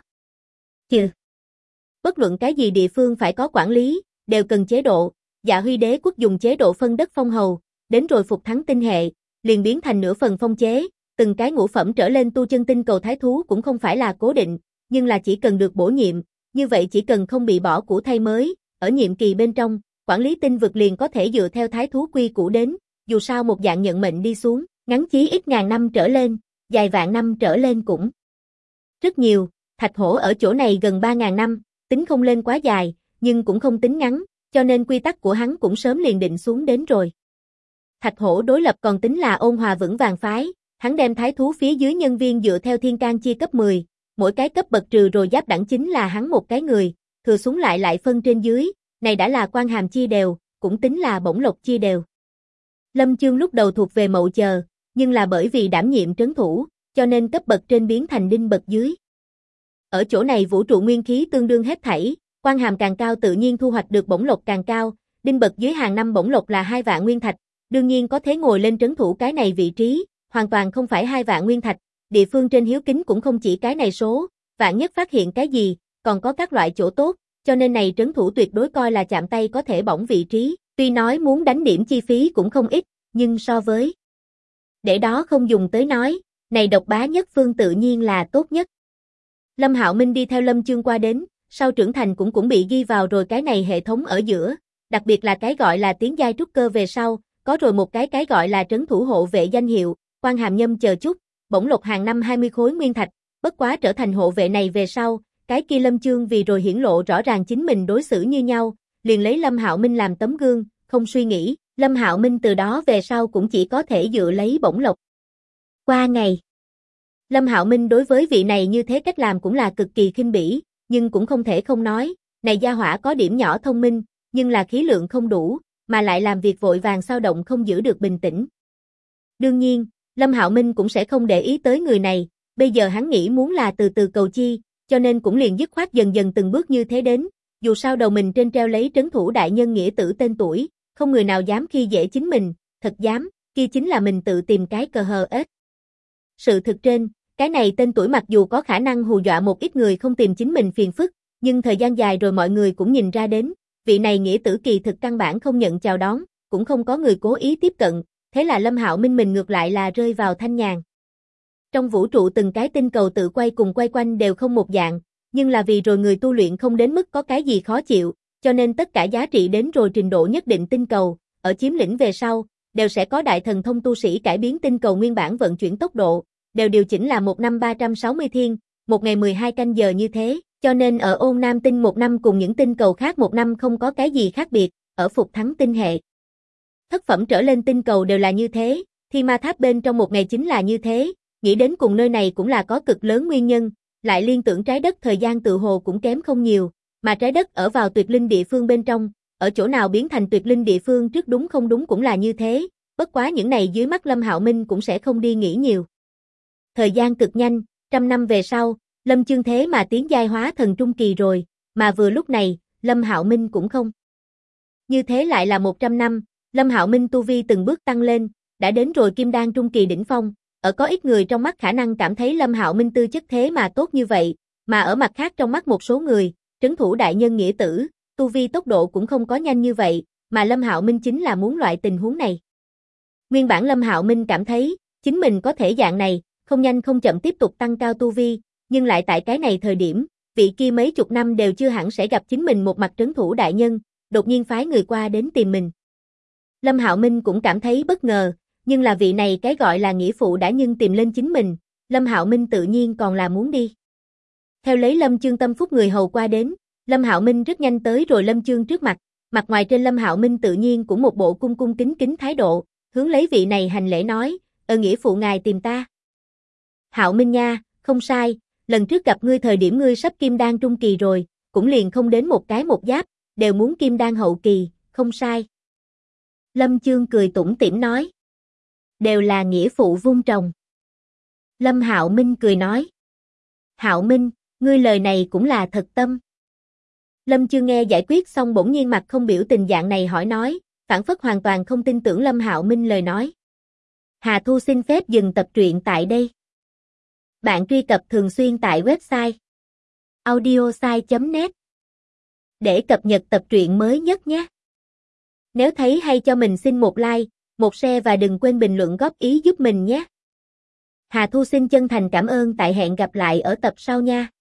Bất luận cái gì địa phương phải có quản lý, đều cần chế độ, Dạ Huy đế quốc dùng chế độ phân đất phong hầu, đến rồi phục thắng tinh hệ, liền biến thành nửa phần phong chế, từng cái ngũ phẩm trở lên tu chân tinh cầu thái thú cũng không phải là cố định, nhưng là chỉ cần được bổ nhiệm, như vậy chỉ cần không bị bỏ cũ thay mới, ở nhiệm kỳ bên trong, quản lý tinh vực liền có thể dựa theo thái thú quy củ đến, dù sao một dạng nhận mệnh đi xuống, ngắn chí ít ngàn năm trở lên, dài vạn năm trở lên cũng rất nhiều. Thạch Hổ ở chỗ này gần 3.000 năm, tính không lên quá dài, nhưng cũng không tính ngắn, cho nên quy tắc của hắn cũng sớm liền định xuống đến rồi. Thạch Hổ đối lập còn tính là ôn hòa vững vàng phái, hắn đem thái thú phía dưới nhân viên dựa theo thiên can chia cấp 10, mỗi cái cấp bậc trừ rồi giáp đẳng chính là hắn một cái người, thừa xuống lại phân trên dưới, này đã là quan hàm chia đều, cũng tính là bổng lộc chia đều. Lâm Chương lúc đầu thuộc về mậu chờ, nhưng là bởi vì đảm nhiệm trấn thủ, cho nên cấp bậc trên biến thành đinh bậc dưới. Ở chỗ này vũ trụ nguyên khí tương đương hết thảy, quan hàm càng cao tự nhiên thu hoạch được bổng lộc càng cao, đinh bậc dưới hàng năm bổng lộc là 2 vạn nguyên thạch, đương nhiên có thể ngồi lên trấn thủ cái này vị trí, hoàn toàn không phải 2 vạn nguyên thạch, địa phương trên hiếu kính cũng không chỉ cái này số, vạn nhất phát hiện cái gì, còn có các loại chỗ tốt, cho nên này trấn thủ tuyệt đối coi là chạm tay có thể bổng vị trí, tuy nói muốn đánh điểm chi phí cũng không ít, nhưng so với để đó không dùng tới nói, này độc bá nhất phương tự nhiên là tốt nhất. Lâm Hạo Minh đi theo Lâm Chương qua đến, sau trưởng thành cũng bị ghi vào rồi cái này hệ thống ở giữa, đặc biệt là cái gọi là tiến giai trúc cơ về sau, có rồi một cái gọi là trấn thủ hộ vệ danh hiệu, quan hàm nhâm chờ chút, bổng lộc hàng năm 20 khối nguyên thạch, bất quá trở thành hộ vệ này về sau, cái kia Lâm Chương vì rồi hiển lộ rõ ràng chính mình đối xử như nhau, liền lấy Lâm Hạo Minh làm tấm gương, không suy nghĩ, Lâm Hạo Minh từ đó về sau cũng chỉ có thể dựa lấy bổng lộc. Qua ngày, Lâm Hạo Minh đối với vị này như thế cách làm cũng là cực kỳ khinh bỉ, nhưng cũng không thể không nói, này gia hỏa có điểm nhỏ thông minh, nhưng là khí lượng không đủ, mà lại làm việc vội vàng sao động không giữ được bình tĩnh. Đương nhiên, Lâm Hạo Minh cũng sẽ không để ý tới người này, bây giờ hắn nghĩ muốn là từ từ cầu chi, cho nên cũng liền dứt khoát dần dần từng bước như thế đến, dù sao đầu mình trên treo lấy trấn thủ đại nhân nghĩa tử tên tuổi, không người nào dám khi dễ chính mình, thật dám, kia chính là mình tự tìm cái cờ hờ ếch. Sự thực trên, cái này tên tuổi mặc dù có khả năng hù dọa một ít người không tìm chính mình phiền phức, nhưng thời gian dài rồi mọi người cũng nhìn ra đến, vị này nghĩa tử kỳ thực căn bản không nhận chào đón, cũng không có người cố ý tiếp cận, thế là Lâm Hạo Minh mình ngược lại là rơi vào thanh nhàn. Trong vũ trụ từng cái tinh cầu tự quay cùng quay quanh đều không một dạng, nhưng là vì rồi người tu luyện không đến mức có cái gì khó chịu, cho nên tất cả giá trị đến rồi trình độ nhất định tinh cầu, ở chiếm lĩnh về sau, đều sẽ có đại thần thông tu sĩ cải biến tinh cầu nguyên bản vận chuyển tốc độ, đều điều chỉnh là một năm 360 thiên, một ngày 12 canh giờ như thế, cho nên ở Ôn Nam tinh một năm cùng những tinh cầu khác một năm không có cái gì khác biệt, ở Phục Thắng tinh hệ. Thất phẩm trở lên tinh cầu đều là như thế, Thi Ma Tháp bên trong một ngày chính là như thế, nghĩ đến cùng nơi này cũng là có cực lớn nguyên nhân, lại liên tưởng trái đất thời gian tự hồ cũng kém không nhiều, mà trái đất ở vào tuyệt linh địa phương bên trong, ở chỗ nào biến thành tuyệt linh địa phương trước đúng không đúng cũng là như thế, bất quá những này dưới mắt Lâm Hạo Minh cũng sẽ không đi nghĩ nhiều. Thời gian cực nhanh, 100 năm về sau, Lâm Chương thế mà tiến giai hóa thần trung kỳ rồi, mà vừa lúc này, Lâm Hạo Minh cũng không. Như thế lại là 100 năm, Lâm Hạo Minh tu vi từng bước tăng lên, đã đến rồi kim đan trung kỳ đỉnh phong, ở có ít người trong mắt khả năng cảm thấy Lâm Hạo Minh tư chất thế mà tốt như vậy, mà ở mặt khác trong mắt một số người, trấn thủ đại nhân nghĩa tử, tu vi tốc độ cũng không có nhanh như vậy, mà Lâm Hạo Minh chính là muốn loại tình huống này. Nguyên bản Lâm Hạo Minh cảm thấy, chính mình có thể dạng này, không nhanh không chậm tiếp tục tăng cao tu vi, nhưng lại tại cái này thời điểm, vị kia mấy chục năm đều chưa hẳn sẽ gặp chính mình một mặt trấn thủ đại nhân, đột nhiên phái người qua đến tìm mình. Lâm Hạo Minh cũng cảm thấy bất ngờ, nhưng là vị này cái gọi là nghĩa phụ đã nhưng tìm lên chính mình, Lâm Hạo Minh tự nhiên còn là muốn đi. Theo lấy Lâm Chương tâm phúc người hầu qua đến, Lâm Hạo Minh rất nhanh tới rồi Lâm Chương trước mặt, mặt ngoài trên Lâm Hạo Minh tự nhiên cũng một bộ cung cung kính kính thái độ, hướng lấy vị này hành lễ nói, nghĩa phụ ngài tìm ta. Hạo Minh nha, không sai, lần trước gặp ngươi thời điểm ngươi sắp kim đan trung kỳ rồi, cũng liền không đến một cái một giáp, đều muốn kim đan hậu kỳ, không sai. Lâm Chương cười tủm tỉm nói. Đều là nghĩa phụ vun trồng. Lâm Hạo Minh cười nói. Hạo Minh, ngươi lời này cũng là thật tâm. Lâm Chương nghe giải quyết xong bỗng nhiên mặt không biểu tình dạng này hỏi nói, phản phất hoàn toàn không tin tưởng Lâm Hạo Minh lời nói. Hà Thu xin phép dừng tập truyện tại đây. Bạn truy cập thường xuyên tại website audiosai.net để cập nhật tập truyện mới nhất nhé. Nếu thấy hay cho mình xin một like, một share và đừng quên bình luận góp ý giúp mình nhé. Hà Thu xin chân thành cảm ơn, tại hẹn gặp lại ở tập sau nha.